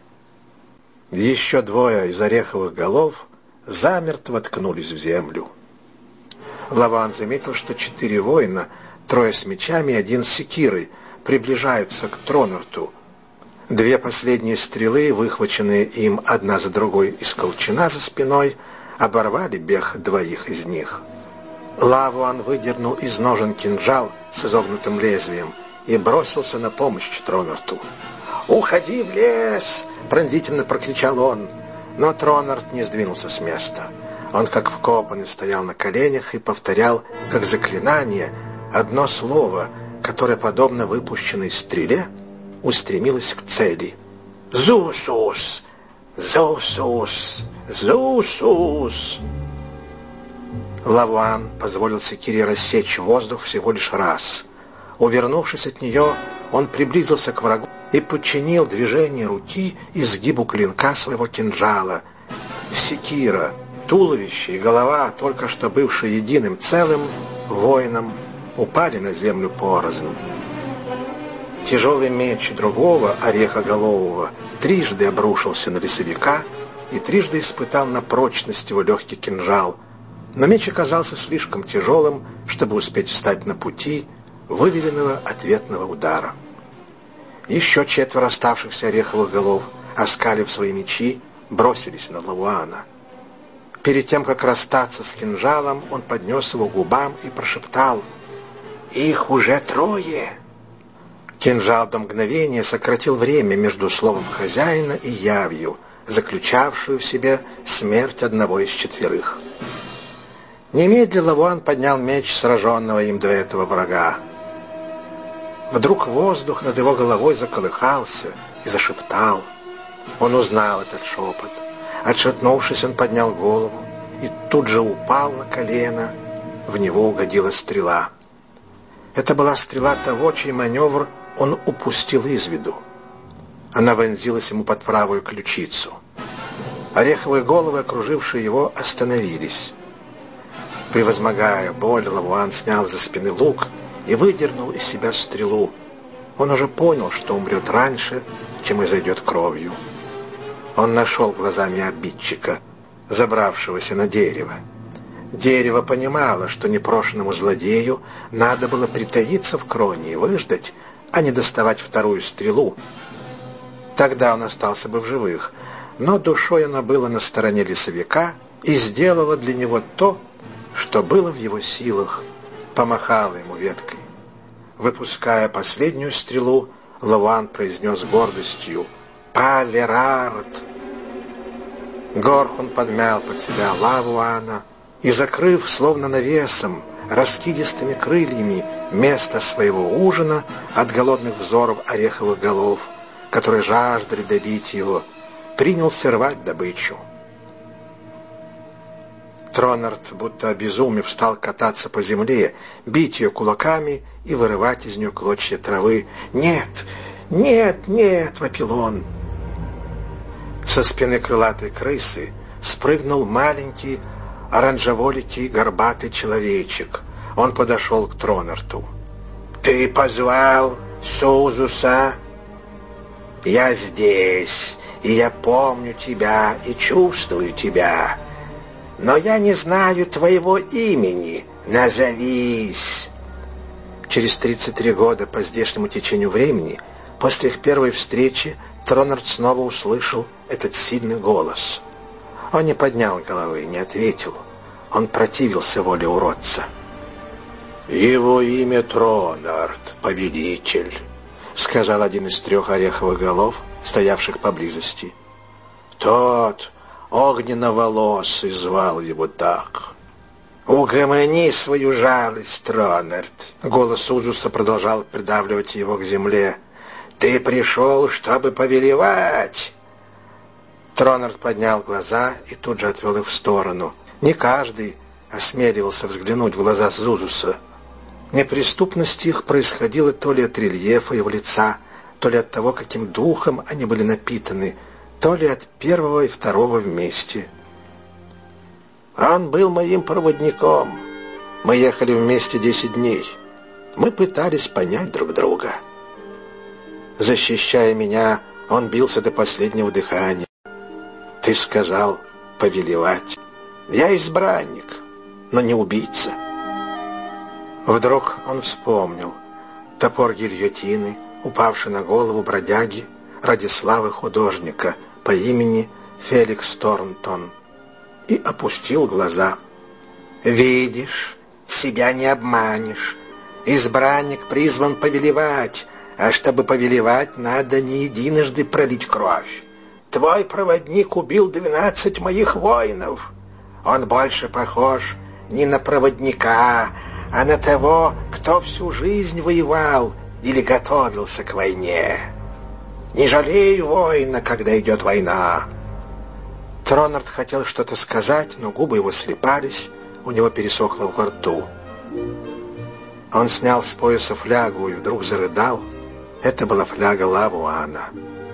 Еще двое из ореховых голов замертво ткнулись в землю. Лавуан заметил, что четыре воина, трое с мечами и один с секирой, приближаются к Тронарту. Две последние стрелы, выхваченные им одна за другой из колчана за спиной, оборвали бег двоих из них. Лавуан выдернул из ножен кинжал с изогнутым лезвием и бросился на помощь Тронарту. «Уходи в лес!» — пронзительно прокричал он. Но Тронарт не сдвинулся с места. Он, как вкопанный, стоял на коленях и повторял, как заклинание, одно слово, которое, подобно выпущенной стреле, устремилось к цели. «Зусус! Зусус! Зусус!» Лавуан позволил секире рассечь воздух всего лишь раз. Увернувшись от нее, он приблизился к врагу и подчинил движение руки изгибу клинка своего кинжала. Секира, туловище и голова, только что бывшие единым целым воином, упали на землю порознь. Тяжелый меч другого орехоголового трижды обрушился на лесовика и трижды испытал на прочность его легкий кинжал. Но меч оказался слишком тяжелым, чтобы успеть встать на пути выверенного ответного удара. Еще четверо оставшихся ореховых голов, оскалив свои мечи, бросились на Лавуана. Перед тем, как расстаться с кинжалом, он поднес его к губам и прошептал: «Их уже трое!» Кинжал до мгновения сократил время между словом хозяина и явью, заключавшую в себе смерть одного из четверых. Немедля Лавуан поднял меч сраженного им до этого врага. Вдруг воздух над его головой заколыхался и зашептал. Он узнал этот шепот. Отшатнувшись, он поднял голову и тут же упал на колено. В него угодила стрела. Это была стрела того, чей маневр он упустил из виду. Она вонзилась ему под правую ключицу. Ореховые головы, окружившие его, остановились. Превозмогая боль, Лавуан снял за спины лук и выдернул из себя стрелу. Он уже понял, что умрет раньше, чем изойдет кровью. Он нашел глазами обидчика, забравшегося на дерево. Дерево понимало, что непрошенному злодею надо было притаиться в кроне и выждать, а не доставать вторую стрелу. Тогда он остался бы в живых, но душой оно было на стороне лесовика и сделало для него то, что было в его силах, помахало ему веткой. Выпуская последнюю стрелу, Лавуан произнес гордостью «Палерард!». Горхун подмял под себя Лавуана и, закрыв, словно навесом, раскидистыми крыльями место своего ужина от голодных взоров ореховых голов, которые жаждали добить его, принялся рвать добычу. Тронард, будто обезумев, стал кататься по земле, бить ее кулаками и вырывать из нее клочья травы. «Нет! Нет! Нет!» — вопил он. Со спины крылатой крысы спрыгнул маленький, оранжеволикий, горбатый человечек. Он подошел к Тронарту. «Ты позвал Сузуса? Я здесь, и я помню тебя и чувствую тебя. Но я не знаю твоего имени. Назовись!» Через тридцать три года по здешнему течению времени, после их первой встречи, Тронард снова услышал этот сильный голос. Он не поднял головы, не ответил. Он противился воле уродца. «Его имя Тронард, повелитель», — сказал один из трех ореховых голов, стоявших поблизости. «Тот огненно-волосый звал его так». «Угомони свою жалость, Тронард», — голос Узуса продолжал придавливать его к земле. «Ты пришел, чтобы повелевать». Тронард поднял глаза и тут же отвел их в сторону. Не каждый осмеливался взглянуть в глаза Зузуса. Неприступность их происходила то ли от рельефа его лица, то ли от того, каким духом они были напитаны, то ли от первого и второго вместе. Он был моим проводником. Мы ехали вместе десять дней. Мы пытались понять друг друга. Защищая меня, он бился до последнего дыхания. Ты сказал повелевать. Я избранник, но не убийца. Вдруг он вспомнил топор гильотины, упавший на голову бродяги ради славы художника по имени Феликс Торнтон, и опустил глаза. «Видишь, себя не обманешь. Избранник призван повелевать, а чтобы повелевать, надо не единожды пролить кровь. Твой проводник убил двенадцать моих воинов. Он больше похож не на проводника, а на того, кто всю жизнь воевал или готовился к войне. Не жалею воина, когда идет война». Тронард хотел что-то сказать, но губы его слипались, у него пересохло во рту. Он снял с пояса флягу и вдруг зарыдал. Это была фляга Лавуана.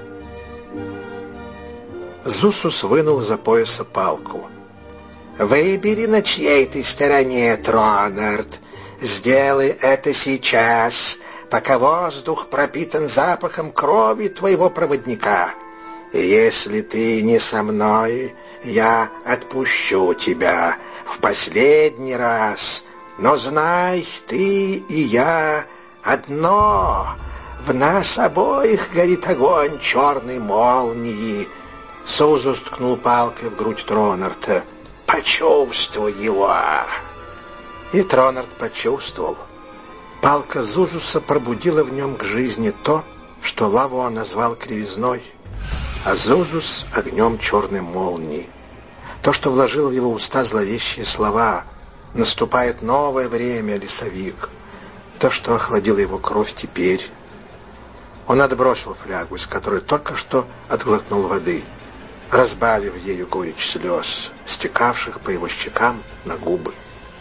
Зусус вынул из-за пояса палку. «Выбери, на чьей ты стороне, Тронард. Сделай это сейчас, пока воздух пропитан запахом крови твоего проводника. Если ты не со мной, я отпущу тебя в последний раз. Но знай, ты и я одно. В нас обоих горит огонь черной молнии». Сузус ткнул палкой в грудь Тронарда. «Почувствуй его!» И Тронард почувствовал. Палка Зузуса пробудила в нем к жизни то, что Лавуан назвал кривизной. а Зузус огнем черной молнии. То, что вложило в его уста зловещие слова «Наступает новое время, лесовик», то, что охладило его кровь теперь. Он отбросил флягу, из которой только что отглотнул воды, разбавив ею горечь слез, стекавших по его щекам на губы.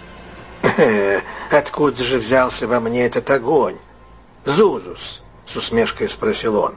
«Откуда же взялся во мне этот огонь, Зузус?» — с усмешкой спросил он.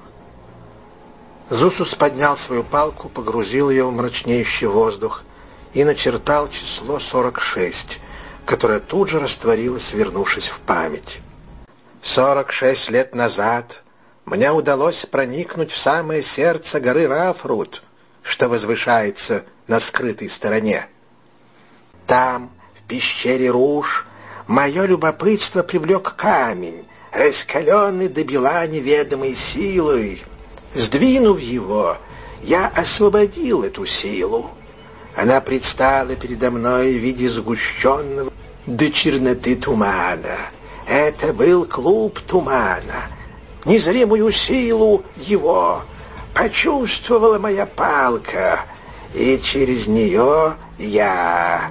Зузус поднял свою палку, погрузил ее в мрачнеющий воздух и начертал число сорок шесть, которое тут же растворилось, вернувшись в память. «Сорок шесть лет назад мне удалось проникнуть в самое сердце горы Рафрут, что возвышается на скрытой стороне. Там, в пещере Руж, мое любопытство привлек камень, раскаленный до бела неведомой силой. Сдвинув его, я освободил эту силу. Она предстала передо мной в виде сгущенного до черноты тумана. Это был клуб тумана. Незримую силу его почувствовала моя палка, и через нее я.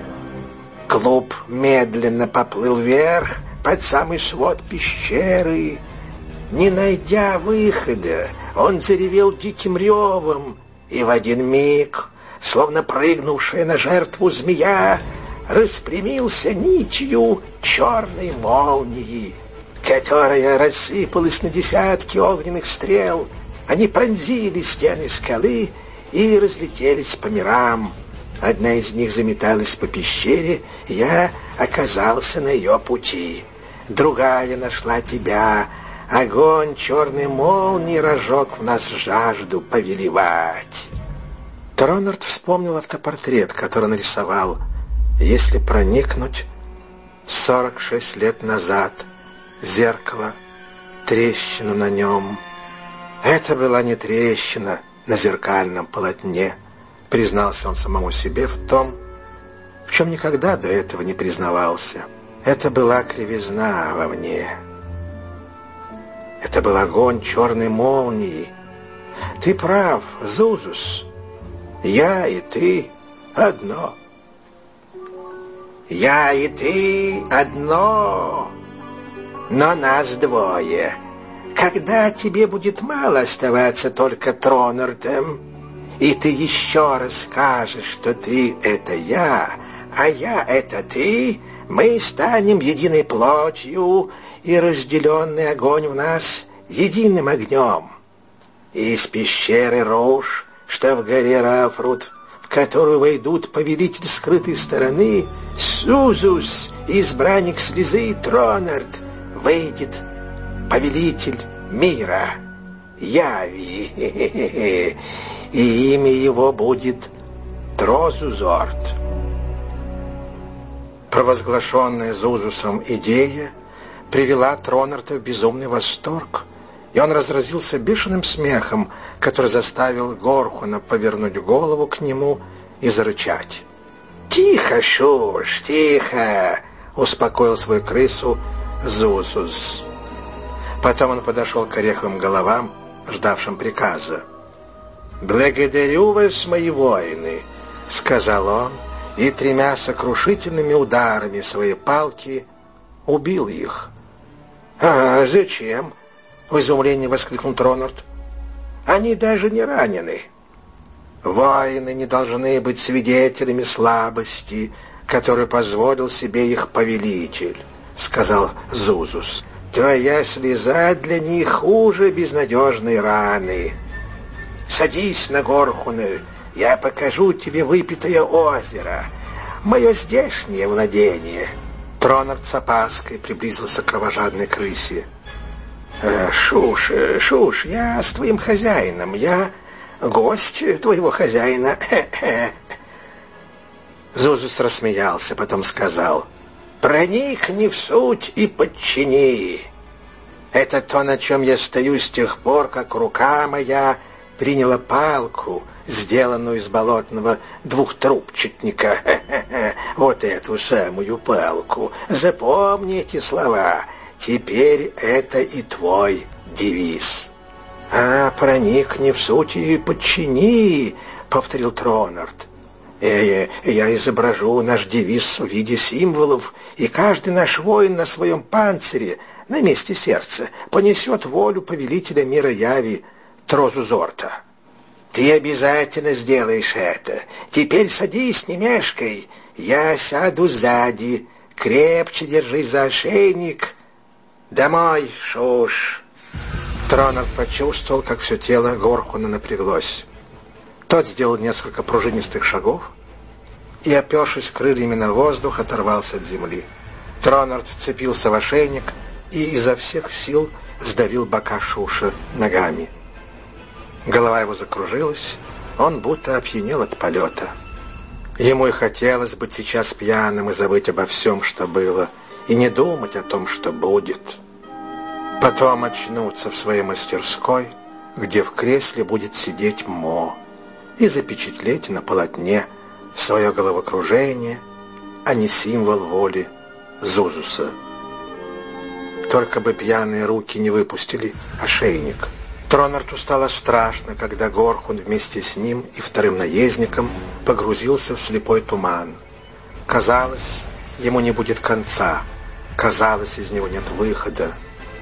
Клуб медленно поплыл вверх под самый свод пещеры. Не найдя выхода, он заревел диким ревом, и в один миг, словно прыгнувшая на жертву змея, распрямился нитью черной молнии, которая рассыпалась на десятки огненных стрел. Они пронзили стены скалы и разлетелись по мирам. Одна из них заметалась по пещере, и я оказался на ее пути. Другая нашла тебя. Огонь черной молнии разжег в нас жажду повелевать. Тронард вспомнил автопортрет, который нарисовал, если проникнуть сорок шесть лет назад, зеркало, трещину на нем. Это была не трещина на зеркальном полотне, признался он самому себе в том, в чем никогда до этого не признавался. Это была кривизна во мне. Это был огонь черной молнии. Ты прав, Зузус. Я и ты одно. Я и ты одно. Но нас двое. Когда тебе будет мало оставаться только Тронардом, и ты еще раз скажешь, что ты — это я, а я — это ты, мы станем единой плотью, и разделенный огонь в нас единым огнем. Из пещеры Руж, что в горе Рафрут, в которую войдут повелитель скрытой стороны, Зузус, избранник слезы, Тронард, выйдет повелитель мира, Яви, и имя его будет Дрозузорд. Провозглашенная Зузусом идея привела Тронарда в безумный восторг, и он разразился бешеным смехом, который заставил Горхуна повернуть голову к нему и зарычать. «Тихо, Шуш, тихо!» — успокоил свою крысу Зузус. Потом он подошел к ореховым головам, ждавшим приказа. «Благодарю вас, мои воины», — сказал он, и тремя сокрушительными ударами своей палки убил их. «А зачем?» — в изумлении воскликнул Тронард. «Они даже не ранены. Воины не должны быть свидетелями слабости, которую позволил себе их повелитель», — сказал Зузус. «Твоя слеза для них хуже безнадежной раны. Садись на Горхуна, я покажу тебе выпитое озеро, мое здешнее владение». Тронард с опаской приблизился к кровожадной крысе. «Шуш, Шуш, я с твоим хозяином, я гость твоего хозяина». Зузус рассмеялся, потом сказал: «Проникни в суть и подчини. Это то, на чем я стою с тех пор, как рука моя приняла палку, сделанную из болотного двухтрубчатника. Вот эту самую палку. Запомни эти слова. Теперь это и твой девиз». «А, проникни в суть и подчини», — повторил Тронард. «Э, я изображу наш девиз в виде символов, и каждый наш воин на своем панцире, на месте сердца, понесет волю повелителя мира Яви, Трозузорта». «Ты обязательно сделаешь это. Теперь садись, не мешкай. Я сяду сзади. Крепче держись за ошейник. Домой, Шуш». Тронард почувствовал, как все тело Горхуна напряглось. Тот сделал несколько пружинистых шагов и, опершись крыльями на воздух, оторвался от земли. Тронард вцепился в ошейник и изо всех сил сдавил бока Шуша ногами. Голова его закружилась, он будто опьянел от полета. Ему и хотелось быть сейчас пьяным и забыть обо всем, что было, и не думать о том, что будет. Потом очнуться в своей мастерской, где в кресле будет сидеть Мо, и запечатлеть на полотне свое головокружение, а не символ воли Зузуса. Только бы пьяные руки не выпустили ошейник. Тронарту стало страшно, когда Горхун вместе с ним и вторым наездником погрузился в слепой туман. Казалось, ему не будет конца. Казалось, из него нет выхода.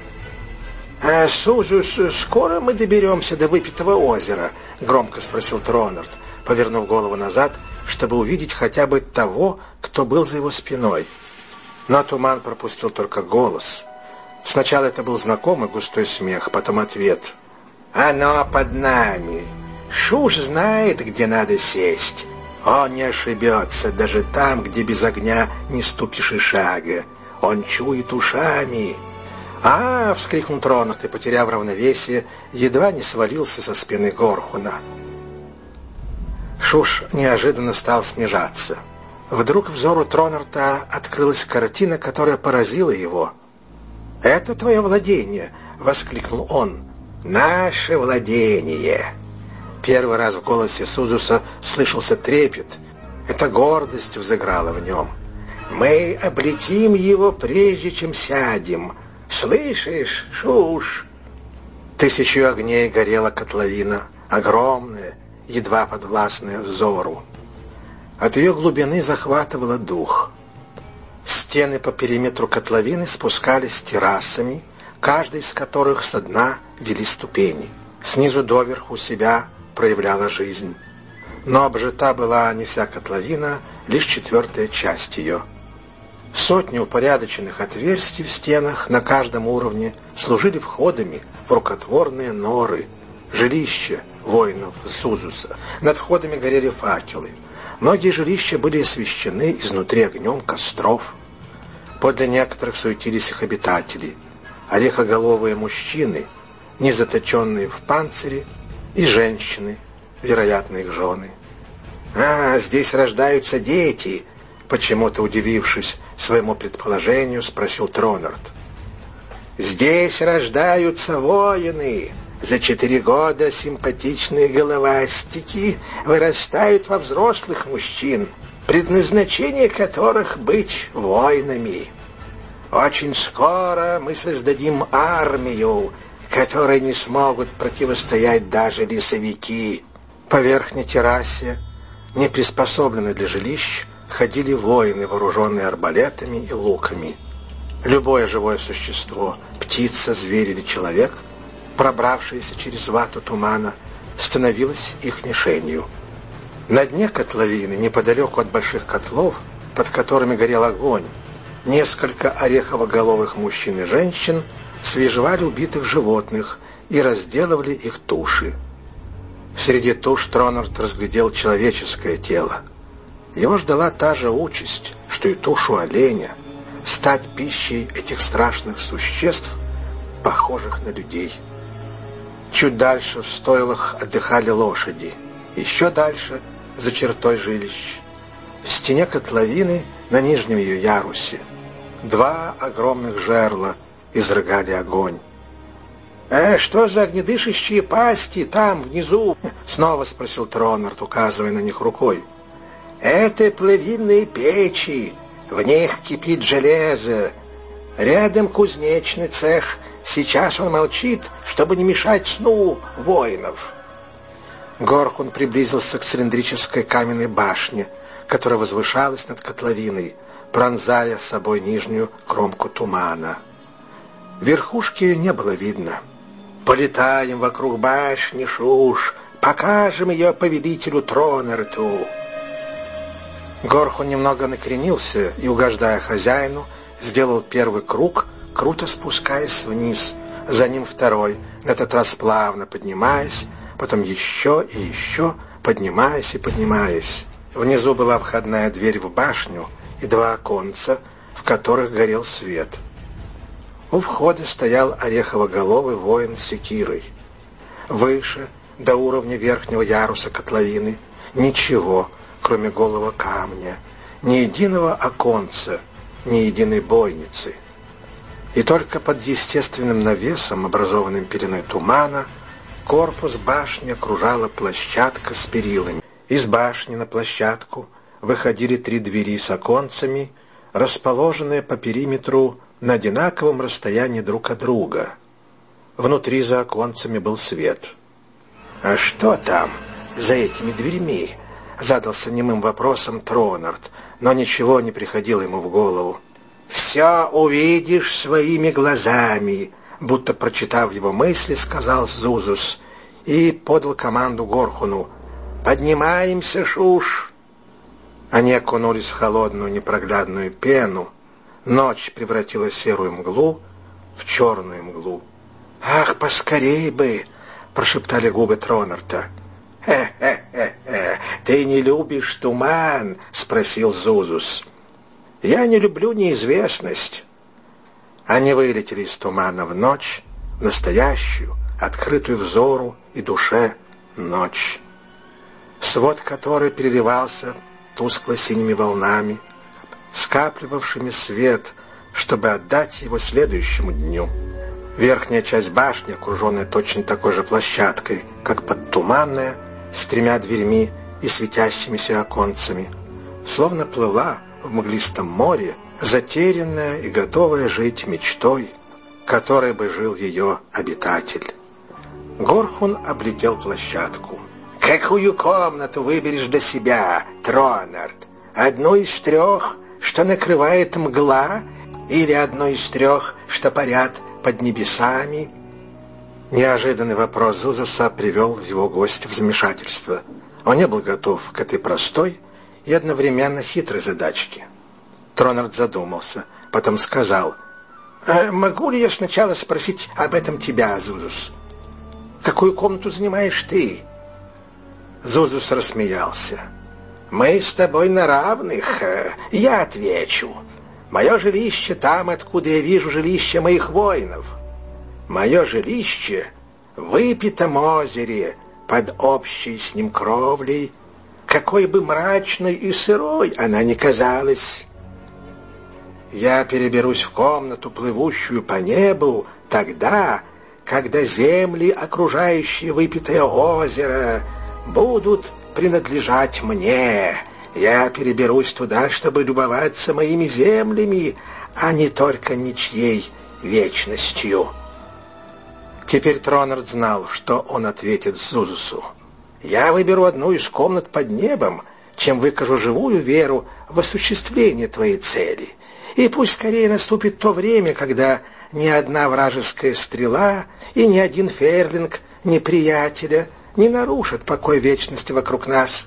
«А, Сузус, скоро мы доберемся до выпитого озера?» — громко спросил Тронард, повернув голову назад, чтобы увидеть хотя бы того, кто был за его спиной. Но туман пропустил только голос. Сначала это был знакомый густой смех, потом ответ. «Оно под нами. Шуш знает, где надо сесть. Он не ошибется даже там, где без огня не ступишь и шага. Он чует ушами». «А!» — вскрикнул Тронард и, потеряв равновесие, едва не свалился со спины Горхуна. Шуш неожиданно стал снижаться. Вдруг взору Тронарда открылась картина, которая поразила его. «Это твое владение!» — воскликнул он. «Наше владение!» Первый раз в голосе Сузуса слышался трепет. Эта гордость взыграла в нем. «Мы облетим его, прежде чем сядем. Слышишь, Шуш?» Тысячу огней горела котловина, огромная, едва подвластная взору. От ее глубины захватывало дух. Стены по периметру котловины спускались террасами, каждый из которых со дна вели ступени. Снизу доверху себя проявляла жизнь. Но обжита была не вся котловина, лишь четвертая часть ее. Сотни упорядоченных отверстий в стенах на каждом уровне служили входами в рукотворные норы, жилища воинов Зузуса. Над входами горели факелы. Многие жилища были освещены изнутри огнем костров. Подле некоторых суетились их обитатели, орехоголовые мужчины, незаточенные в панцире, и женщины, вероятно, их жены. «А, здесь рождаются дети!» Почему-то удивившись своему предположению, спросил Тронард. «Здесь рождаются воины. За четыре года симпатичные головастики вырастают во взрослых мужчин, предназначение которых быть воинами. Очень скоро мы создадим армию, которой не смогут противостоять даже лесовики». По верхней террасе, не приспособленной для жилищ, ходили воины, вооруженные арбалетами и луками. Любое живое существо, птица, зверь или человек, пробравшееся через вату тумана, становилось их мишенью. На дне котловины, неподалеку от больших котлов, под которыми горел огонь, несколько орехово-головых мужчин и женщин свежевали убитых животных и разделывали их туши. Среди туш Тронард разглядел человеческое тело. Его ждала та же участь, что и тушу оленя, стать пищей этих страшных существ, похожих на людей. Чуть дальше в стойлах отдыхали лошади, еще дальше, за чертой жилищ. В стене котловины на нижнем ее ярусе два огромных жерла изрыгали огонь. «Э, что за огнедышащие пасти там, внизу?» — снова спросил Тронард, указывая на них рукой. «Это плавильные печи, в них кипит железо. Рядом кузнечный цех Сейчас он молчит, чтобы не мешать сну воинов». Горхун приблизился к цилиндрической каменной башне, которая возвышалась над котловиной, пронзая собой нижнюю кромку тумана. Верхушки ее не было видно. «Полетаем вокруг башни, Шуш, покажем ее повелителю Тронерту». Горхун немного накренился и, угождая хозяину, сделал первый круг, круто спускаясь вниз, за ним второй, на этот раз плавно поднимаясь, потом еще и еще, поднимаясь и поднимаясь. Внизу была входная дверь в башню и два оконца, в которых горел свет. У входа стоял орехово-головый воин с секирой. Выше, до уровня верхнего яруса котловины, ничего, кроме голого камня, ни единого оконца, ни единой бойницы. И только под естественным навесом, образованным пеленой тумана, корпус башни окружала площадка с перилами. Из башни на площадку выходили три двери с оконцами, расположенные по периметру на одинаковом расстоянии друг от друга. Внутри за оконцами был свет. «А что там за этими дверьми?» — задался немым вопросом Тронард, но ничего не приходило ему в голову. «Все увидишь своими глазами», — будто прочитав его мысли, сказал Зузус и подал команду Горхуну: «Поднимаемся, Шуш!» Они окунулись в холодную непроглядную пену. Ночь превратила серую мглу в черную мглу. «Ах, поскорей бы!» — прошептали губы Тронарта. «Хе-хе-хе! Ты не любишь туман?» — спросил Зузус. «Я не люблю неизвестность». Они вылетели из тумана в ночь, в настоящую, открытую взору и душе ночь, свод которой переливался тускло-синими волнами, скапливавшими свет, чтобы отдать его следующему дню. Верхняя часть башни, окруженная точно такой же площадкой, как подтуманная, с тремя дверьми и светящимися оконцами, словно плыла в мглистом море, затерянная и готовая жить мечтой, которой бы жил ее обитатель. Горхун облетел площадку. «Какую комнату выберешь для себя, Тронард? Одну из трех, что накрывает мгла, или одну из трех, что парят под небесами?» Неожиданный вопрос Зузуса привел его гостя в замешательство. Он не был готов к этой простой и одновременно хитрой задачке. Тронард задумался, потом сказал: «А могу ли я сначала спросить об этом тебя, Зузус? Какую комнату занимаешь ты?» Зузус рассмеялся. «Мы с тобой на равных, я отвечу. Мое жилище там, откуда я вижу жилище моих воинов. Мое жилище в выпитом озере под общей с ним кровлей, какой бы мрачной и сырой она ни казалась. Я переберусь в комнату, плывущую по небу, тогда, когда земли, окружающие выпитое озеро, будут принадлежать мне. Я переберусь туда, чтобы любоваться моими землями, а не только ничьей вечностью». Теперь Тронард знал, что он ответит Зузусу. «Я выберу одну из комнат под небом, чем выкажу живую веру в осуществление твоей цели. И пусть скорее наступит то время, когда ни одна вражеская стрела и ни один ферлинг неприятеля не нарушат покой вечности вокруг нас».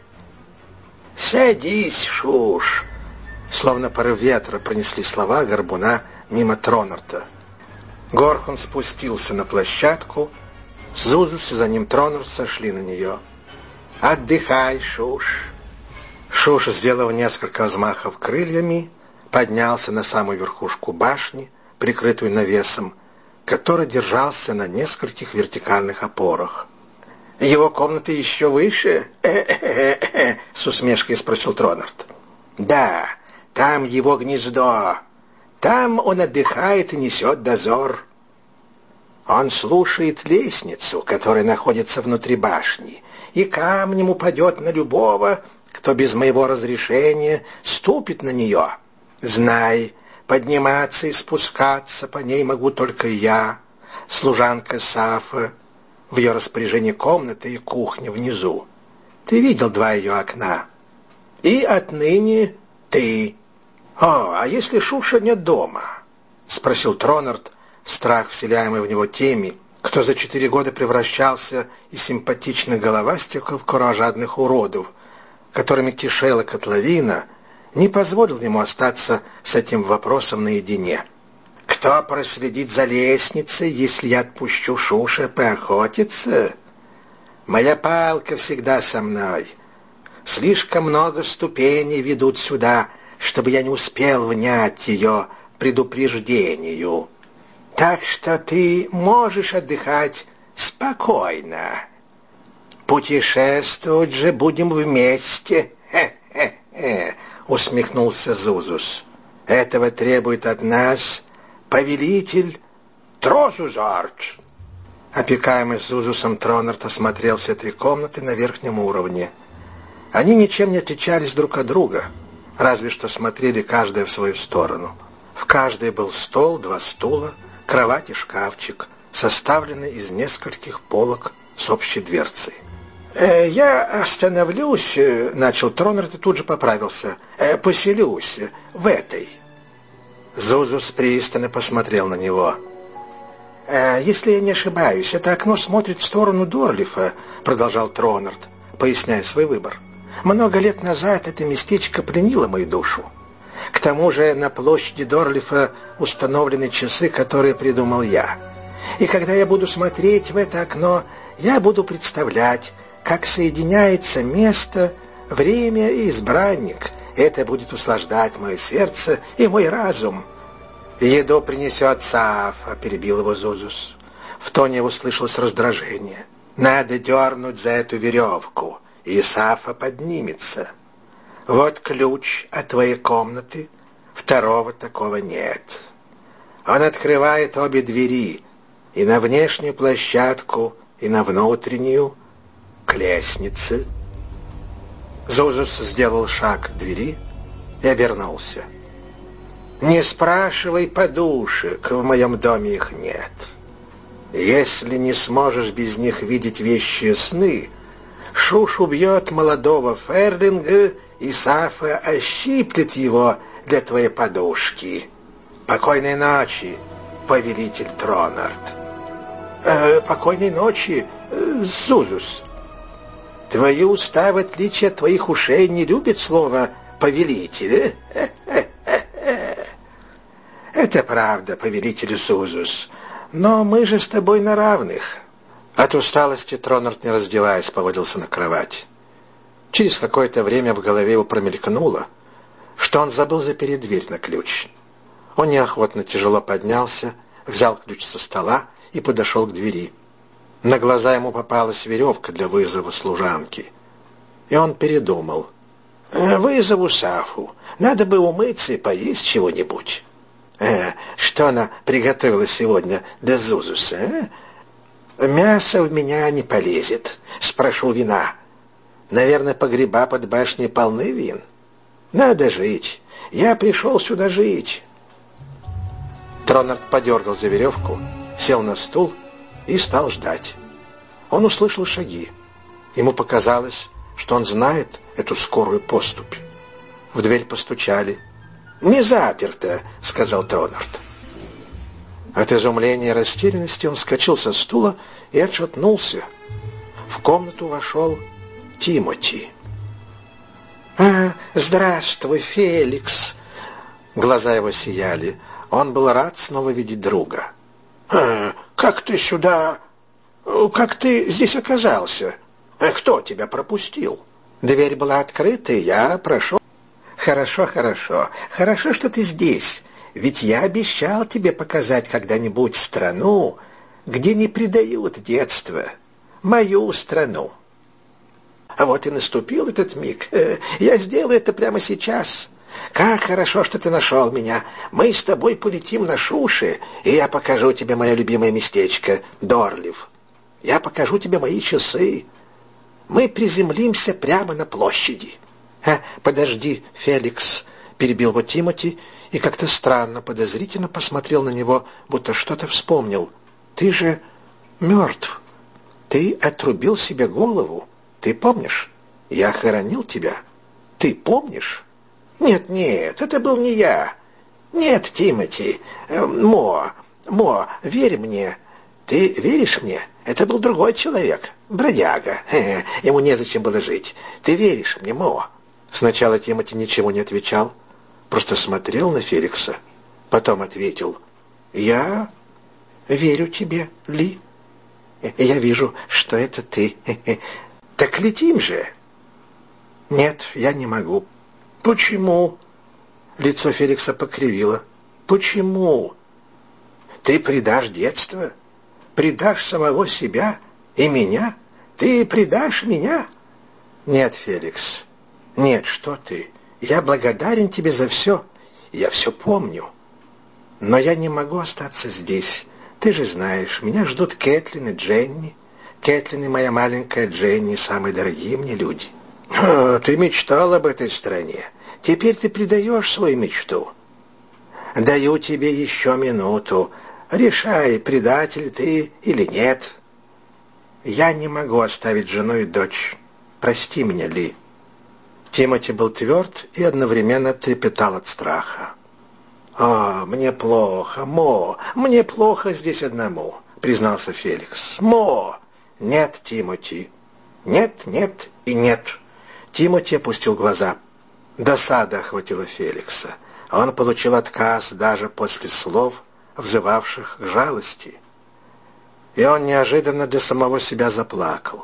«Садись, Шуш!» Словно порыв ветра пронесли слова горбуна мимо Тронарта. Горхун спустился на площадку, Зузус и за ним Тронарт сошли на нее. «Отдыхай, Шуш!» Шуш, сделав несколько взмахов крыльями, поднялся на самую верхушку башни, прикрытую навесом, который держался на нескольких вертикальных опорах. «Его комната еще выше?» «Э-э-э-э», — с усмешкой спросил Тронарт. «Да, там его гнездо. Там он отдыхает и несет дозор. Он слушает лестницу, которая находится внутри башни, и камнем упадет на любого, кто без моего разрешения ступит на нее. Знай, Подниматься и спускаться по ней могу только я, служанка Сафа, в ее распоряжении комната и кухня внизу. Ты видел два ее окна. И отныне ты. О, а если Шуша нет дома? Спросил Тронард, страх, вселяемый в него теми, кто за четыре года превращался из симпатичных головастиков в кровожадных уродов, которыми кишела котловина, не позволил ему остаться с этим вопросом наедине. «Кто проследит за лестницей, если я отпущу Шуша поохотиться? Моя палка всегда со мной. Слишком много ступеней ведут сюда, чтобы я не успел внять ее предупреждению. Так что ты можешь отдыхать спокойно. Путешествовать же будем вместе. Хе-хе-хе», — усмехнулся Зузус. «Этого требует от нас повелитель Трозузард». Опекаемый Зузусом, Тронард осмотрел все три комнаты на верхнем уровне. Они ничем не отличались друг от друга, разве что смотрели каждая в свою сторону. В каждой был стол, два стула, кровать и шкафчик, составленный из нескольких полок с общей дверцей. «Э, «Я остановлюсь», — начал Тронард и тут же поправился. Э, «поселюсь в этой». Зузус пристально посмотрел на него. «Э, «Если я не ошибаюсь, это окно смотрит в сторону Дорлифа», — продолжал Тронард, поясняя свой выбор. «Много лет назад это местечко пленило мою душу. К тому же на площади Дорлифа установлены часы, которые придумал я. И когда я буду смотреть в это окно, я буду представлять, как соединяется место, время и избранник. Это будет услаждать мое сердце и мой разум». «Еду принесет Сафа», — перебил его Зузус. В тоне его слышалось раздражение. «Надо дернуть за эту веревку, и Сафа поднимется. Вот ключ от твоей комнаты, второго такого нет. Он открывает обе двери, и на внешнюю площадку, и на внутреннюю, к лестнице». Зузус сделал шаг к двери и обернулся. «Не спрашивай подушек, в моем доме их нет. Если не сможешь без них видеть вещие сны, Шуш убьет молодого Ферлинга, и Сафа ощиплет его для твоей подушки. Покойной ночи, повелитель Тронард». Э, «Покойной ночи, э, Зузус». «Твои уста, в отличие от твоих ушей, не любят слово «повелитель». «Это правда, повелитель Зузус, но мы же с тобой на равных». От усталости Тронард, не раздеваясь, повалился на кровать. Через какое-то время в голове его промелькнуло, что он забыл запереть дверь на ключ. Он неохотно тяжело поднялся, взял ключ со стола и подошел к двери. На глаза ему попалась веревка для вызова служанки, и он передумал. «Вызову Сафу. Надо бы умыться и поесть чего-нибудь». Э, «Что она приготовила сегодня для Зузуса?» а? «Мясо в меня не полезет. Спрошу вина. Наверное, погреба под башней полны вин. Надо жить. Я пришел сюда жить». Тронард подергал за веревку, сел на стул и стал ждать. Он услышал шаги. Ему показалось, что он знает эту скорую поступь. В дверь постучали. «Не заперто», — сказал Тронард. От изумления и растерянности он вскочил со стула и отшатнулся. В комнату вошел Тимоти. «А, здравствуй, Феликс!» Глаза его сияли. Он был рад снова видеть друга. «А, как ты сюда... Как ты здесь оказался? А кто тебя пропустил?» «Дверь была открыта, и я прошел». «Хорошо, хорошо. Хорошо, что ты здесь. Ведь я обещал тебе показать когда-нибудь страну, где не предают детство. Мою страну». А вот и наступил этот миг. Я сделаю это прямо сейчас. Как хорошо, что ты нашел меня. Мы с тобой полетим на Шуше, и я покажу тебе мое любимое местечко, Дорлиф. Я покажу тебе мои часы. Мы приземлимся прямо на площади. «А, подожди, Феликс», — перебил его Тимоти и как-то странно, подозрительно посмотрел на него, будто что-то вспомнил. «Ты же мертв. Ты отрубил себе голову. Ты помнишь? Я хоронил тебя. Ты помнишь?» «Нет, нет, это был не я. Нет, Тимоти. Мо, Мо, верь мне. Ты веришь мне? Это был другой человек. Бродяга. Хе-хе. Ему незачем было жить. Ты веришь мне, Мо?» Сначала Тимоти ничего не отвечал, просто смотрел на Феликса. Потом ответил: «Я верю тебе, Ли. Я вижу, что это ты. Так летим же». «Нет, я не могу». «Почему?» Лицо Феликса покривило. «Почему? Ты предашь детство? Предашь самого себя и меня? Ты предашь меня?» «Нет, Феликс, нет, что ты? Я благодарен тебе за все. Я все помню. Но я не могу остаться здесь. Ты же знаешь, меня ждут Кэтлин и Дженни. Кэтлин и моя маленькая Дженни — самые дорогие мне люди». «О, ты мечтал об этой стране. Теперь ты предаешь свою мечту. Даю тебе еще минуту. Решай, предатель ты или нет». «Я не могу оставить жену и дочь. Прости меня, Ли». Тимоти был тверд и одновременно трепетал от страха. «О, мне плохо, Мо, мне плохо здесь одному», — признался Феликс. «Мо!» «Нет, Тимоти. Нет, нет и нет». Тимоти опустил глаза. Досада охватила Феликса. Он получил отказ даже после слов, взывавших к жалости. И он неожиданно для самого себя заплакал.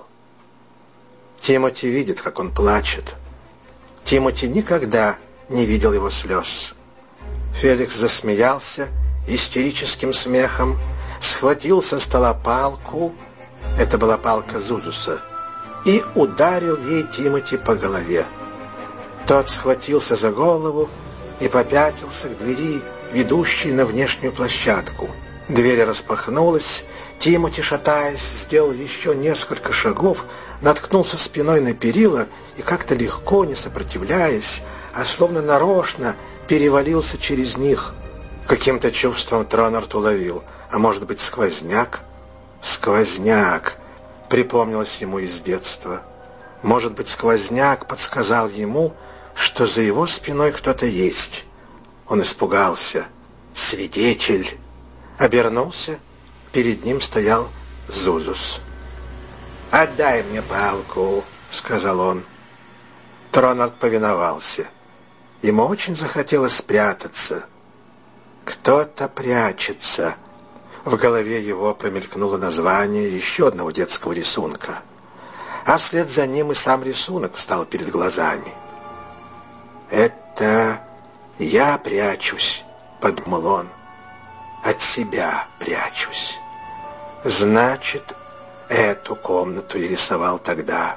Тимоти видит, как он плачет. Тимоти никогда не видел его слез. Феликс засмеялся истерическим смехом, схватил со стола палку, это была палка Зузуса, и ударил ей Тимоти по голове. Тот схватился за голову и попятился к двери, ведущей на внешнюю площадку. Дверь распахнулась, Тимоти, шатаясь, сделал еще несколько шагов, наткнулся спиной на перила и как-то легко, не сопротивляясь, а словно нарочно перевалился через них. Каким-то чувством Тронард уловил, а может быть, сквозняк? Сквозняк припомнилось ему из детства. Может быть, сквозняк подсказал ему, что за его спиной кто-то есть. Он испугался. Свидетель. Обернулся. Перед ним стоял Зузус. «Отдай мне палку», — сказал он. Тронард повиновался. Ему очень захотелось спрятаться. «Кто-то прячется». В голове его промелькнуло название еще одного детского рисунка. А вслед за ним и сам рисунок встал перед глазами. «Это я прячусь», — подумал он. «От себя прячусь. Значит, эту комнату я рисовал тогда».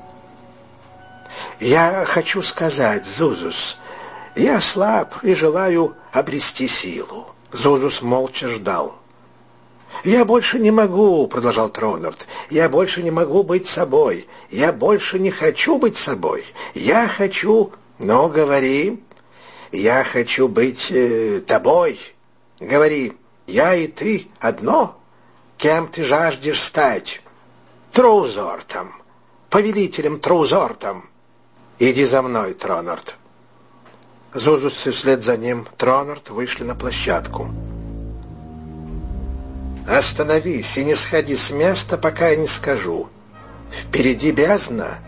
«Я хочу сказать, Зузус, я слаб и желаю обрести силу». Зузус молча ждал. «Я больше не могу», — продолжал Тронард, — «я больше не могу быть собой. Я больше не хочу быть собой. Я хочу...» «Ну, говори. Я хочу быть э, тобой. Говори, я и ты одно. Кем ты жаждешь стать?» «Троузортом. Повелителем Троузортом». «Иди за мной, Тронард». Зузус и вслед за ним Тронард вышли на площадку. «Остановись и не сходи с места, пока я не скажу. Впереди бездна».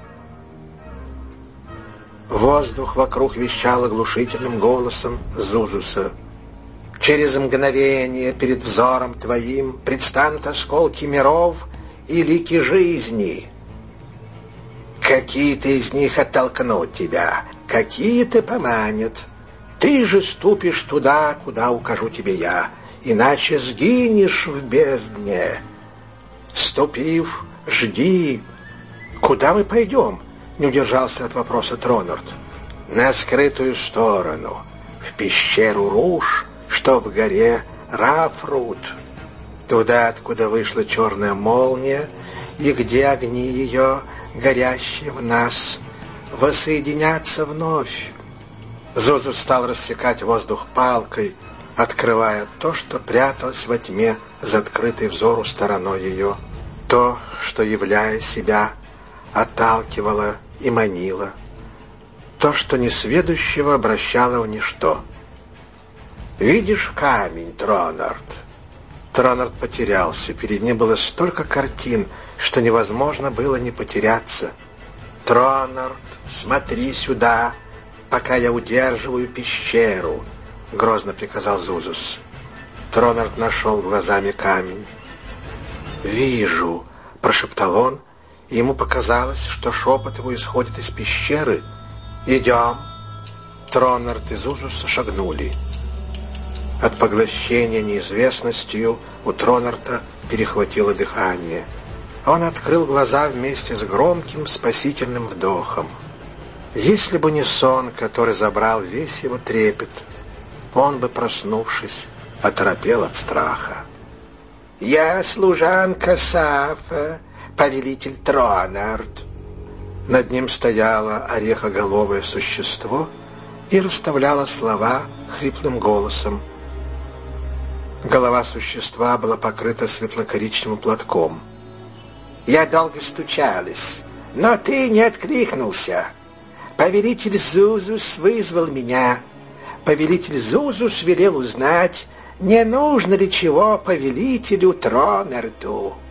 Воздух вокруг вещал оглушительным голосом Зузуса. «Через мгновение перед взором твоим предстанут осколки миров и лики жизни. Какие-то из них оттолкнут тебя, какие-то поманят. Ты же ступишь туда, куда укажу тебе я, иначе сгинешь в бездне. Ступив, жди». «Куда мы пойдем?» — не удержался от вопроса Тронард. «На скрытую сторону, в пещеру Руш, что в горе Рафрут. Туда, откуда вышла черная молния, и где огни ее, горящие в нас, воссоединятся вновь. Зузус стал рассекать воздух палкой, открывая то, что пряталось во тьме за открытой взору стороной ее, то, что, являя себя, отталкивало и манило, то, что несведущего обращало в ничто. «Видишь камень, Тронард?» Тронард потерялся. Перед ним было столько картин, что невозможно было не потеряться. «Тронард, смотри сюда, пока я удерживаю пещеру», — грозно приказал Зузус. Тронард нашел глазами камень. «Вижу», — прошептал он, и ему показалось, что шепот его исходит из пещеры. «Идем». Тронард и Зузус шагнули. От поглощения неизвестностью у Тронарда перехватило дыхание. Он открыл глаза вместе с громким спасительным вдохом. Если бы не сон, который забрал весь его трепет, он бы, проснувшись, оторопел от страха. «Я служанка Сафа, повелитель Тронард». Над ним стояло орехоголовое существо и расставляло слова хриплым голосом. Голова существа была покрыта светло-коричневым платком. «Я долго стучалась, но ты не откликнулся. Повелитель Зузус вызвал меня. Повелитель Зузус велел узнать, не нужно ли чего повелителю Тронарду».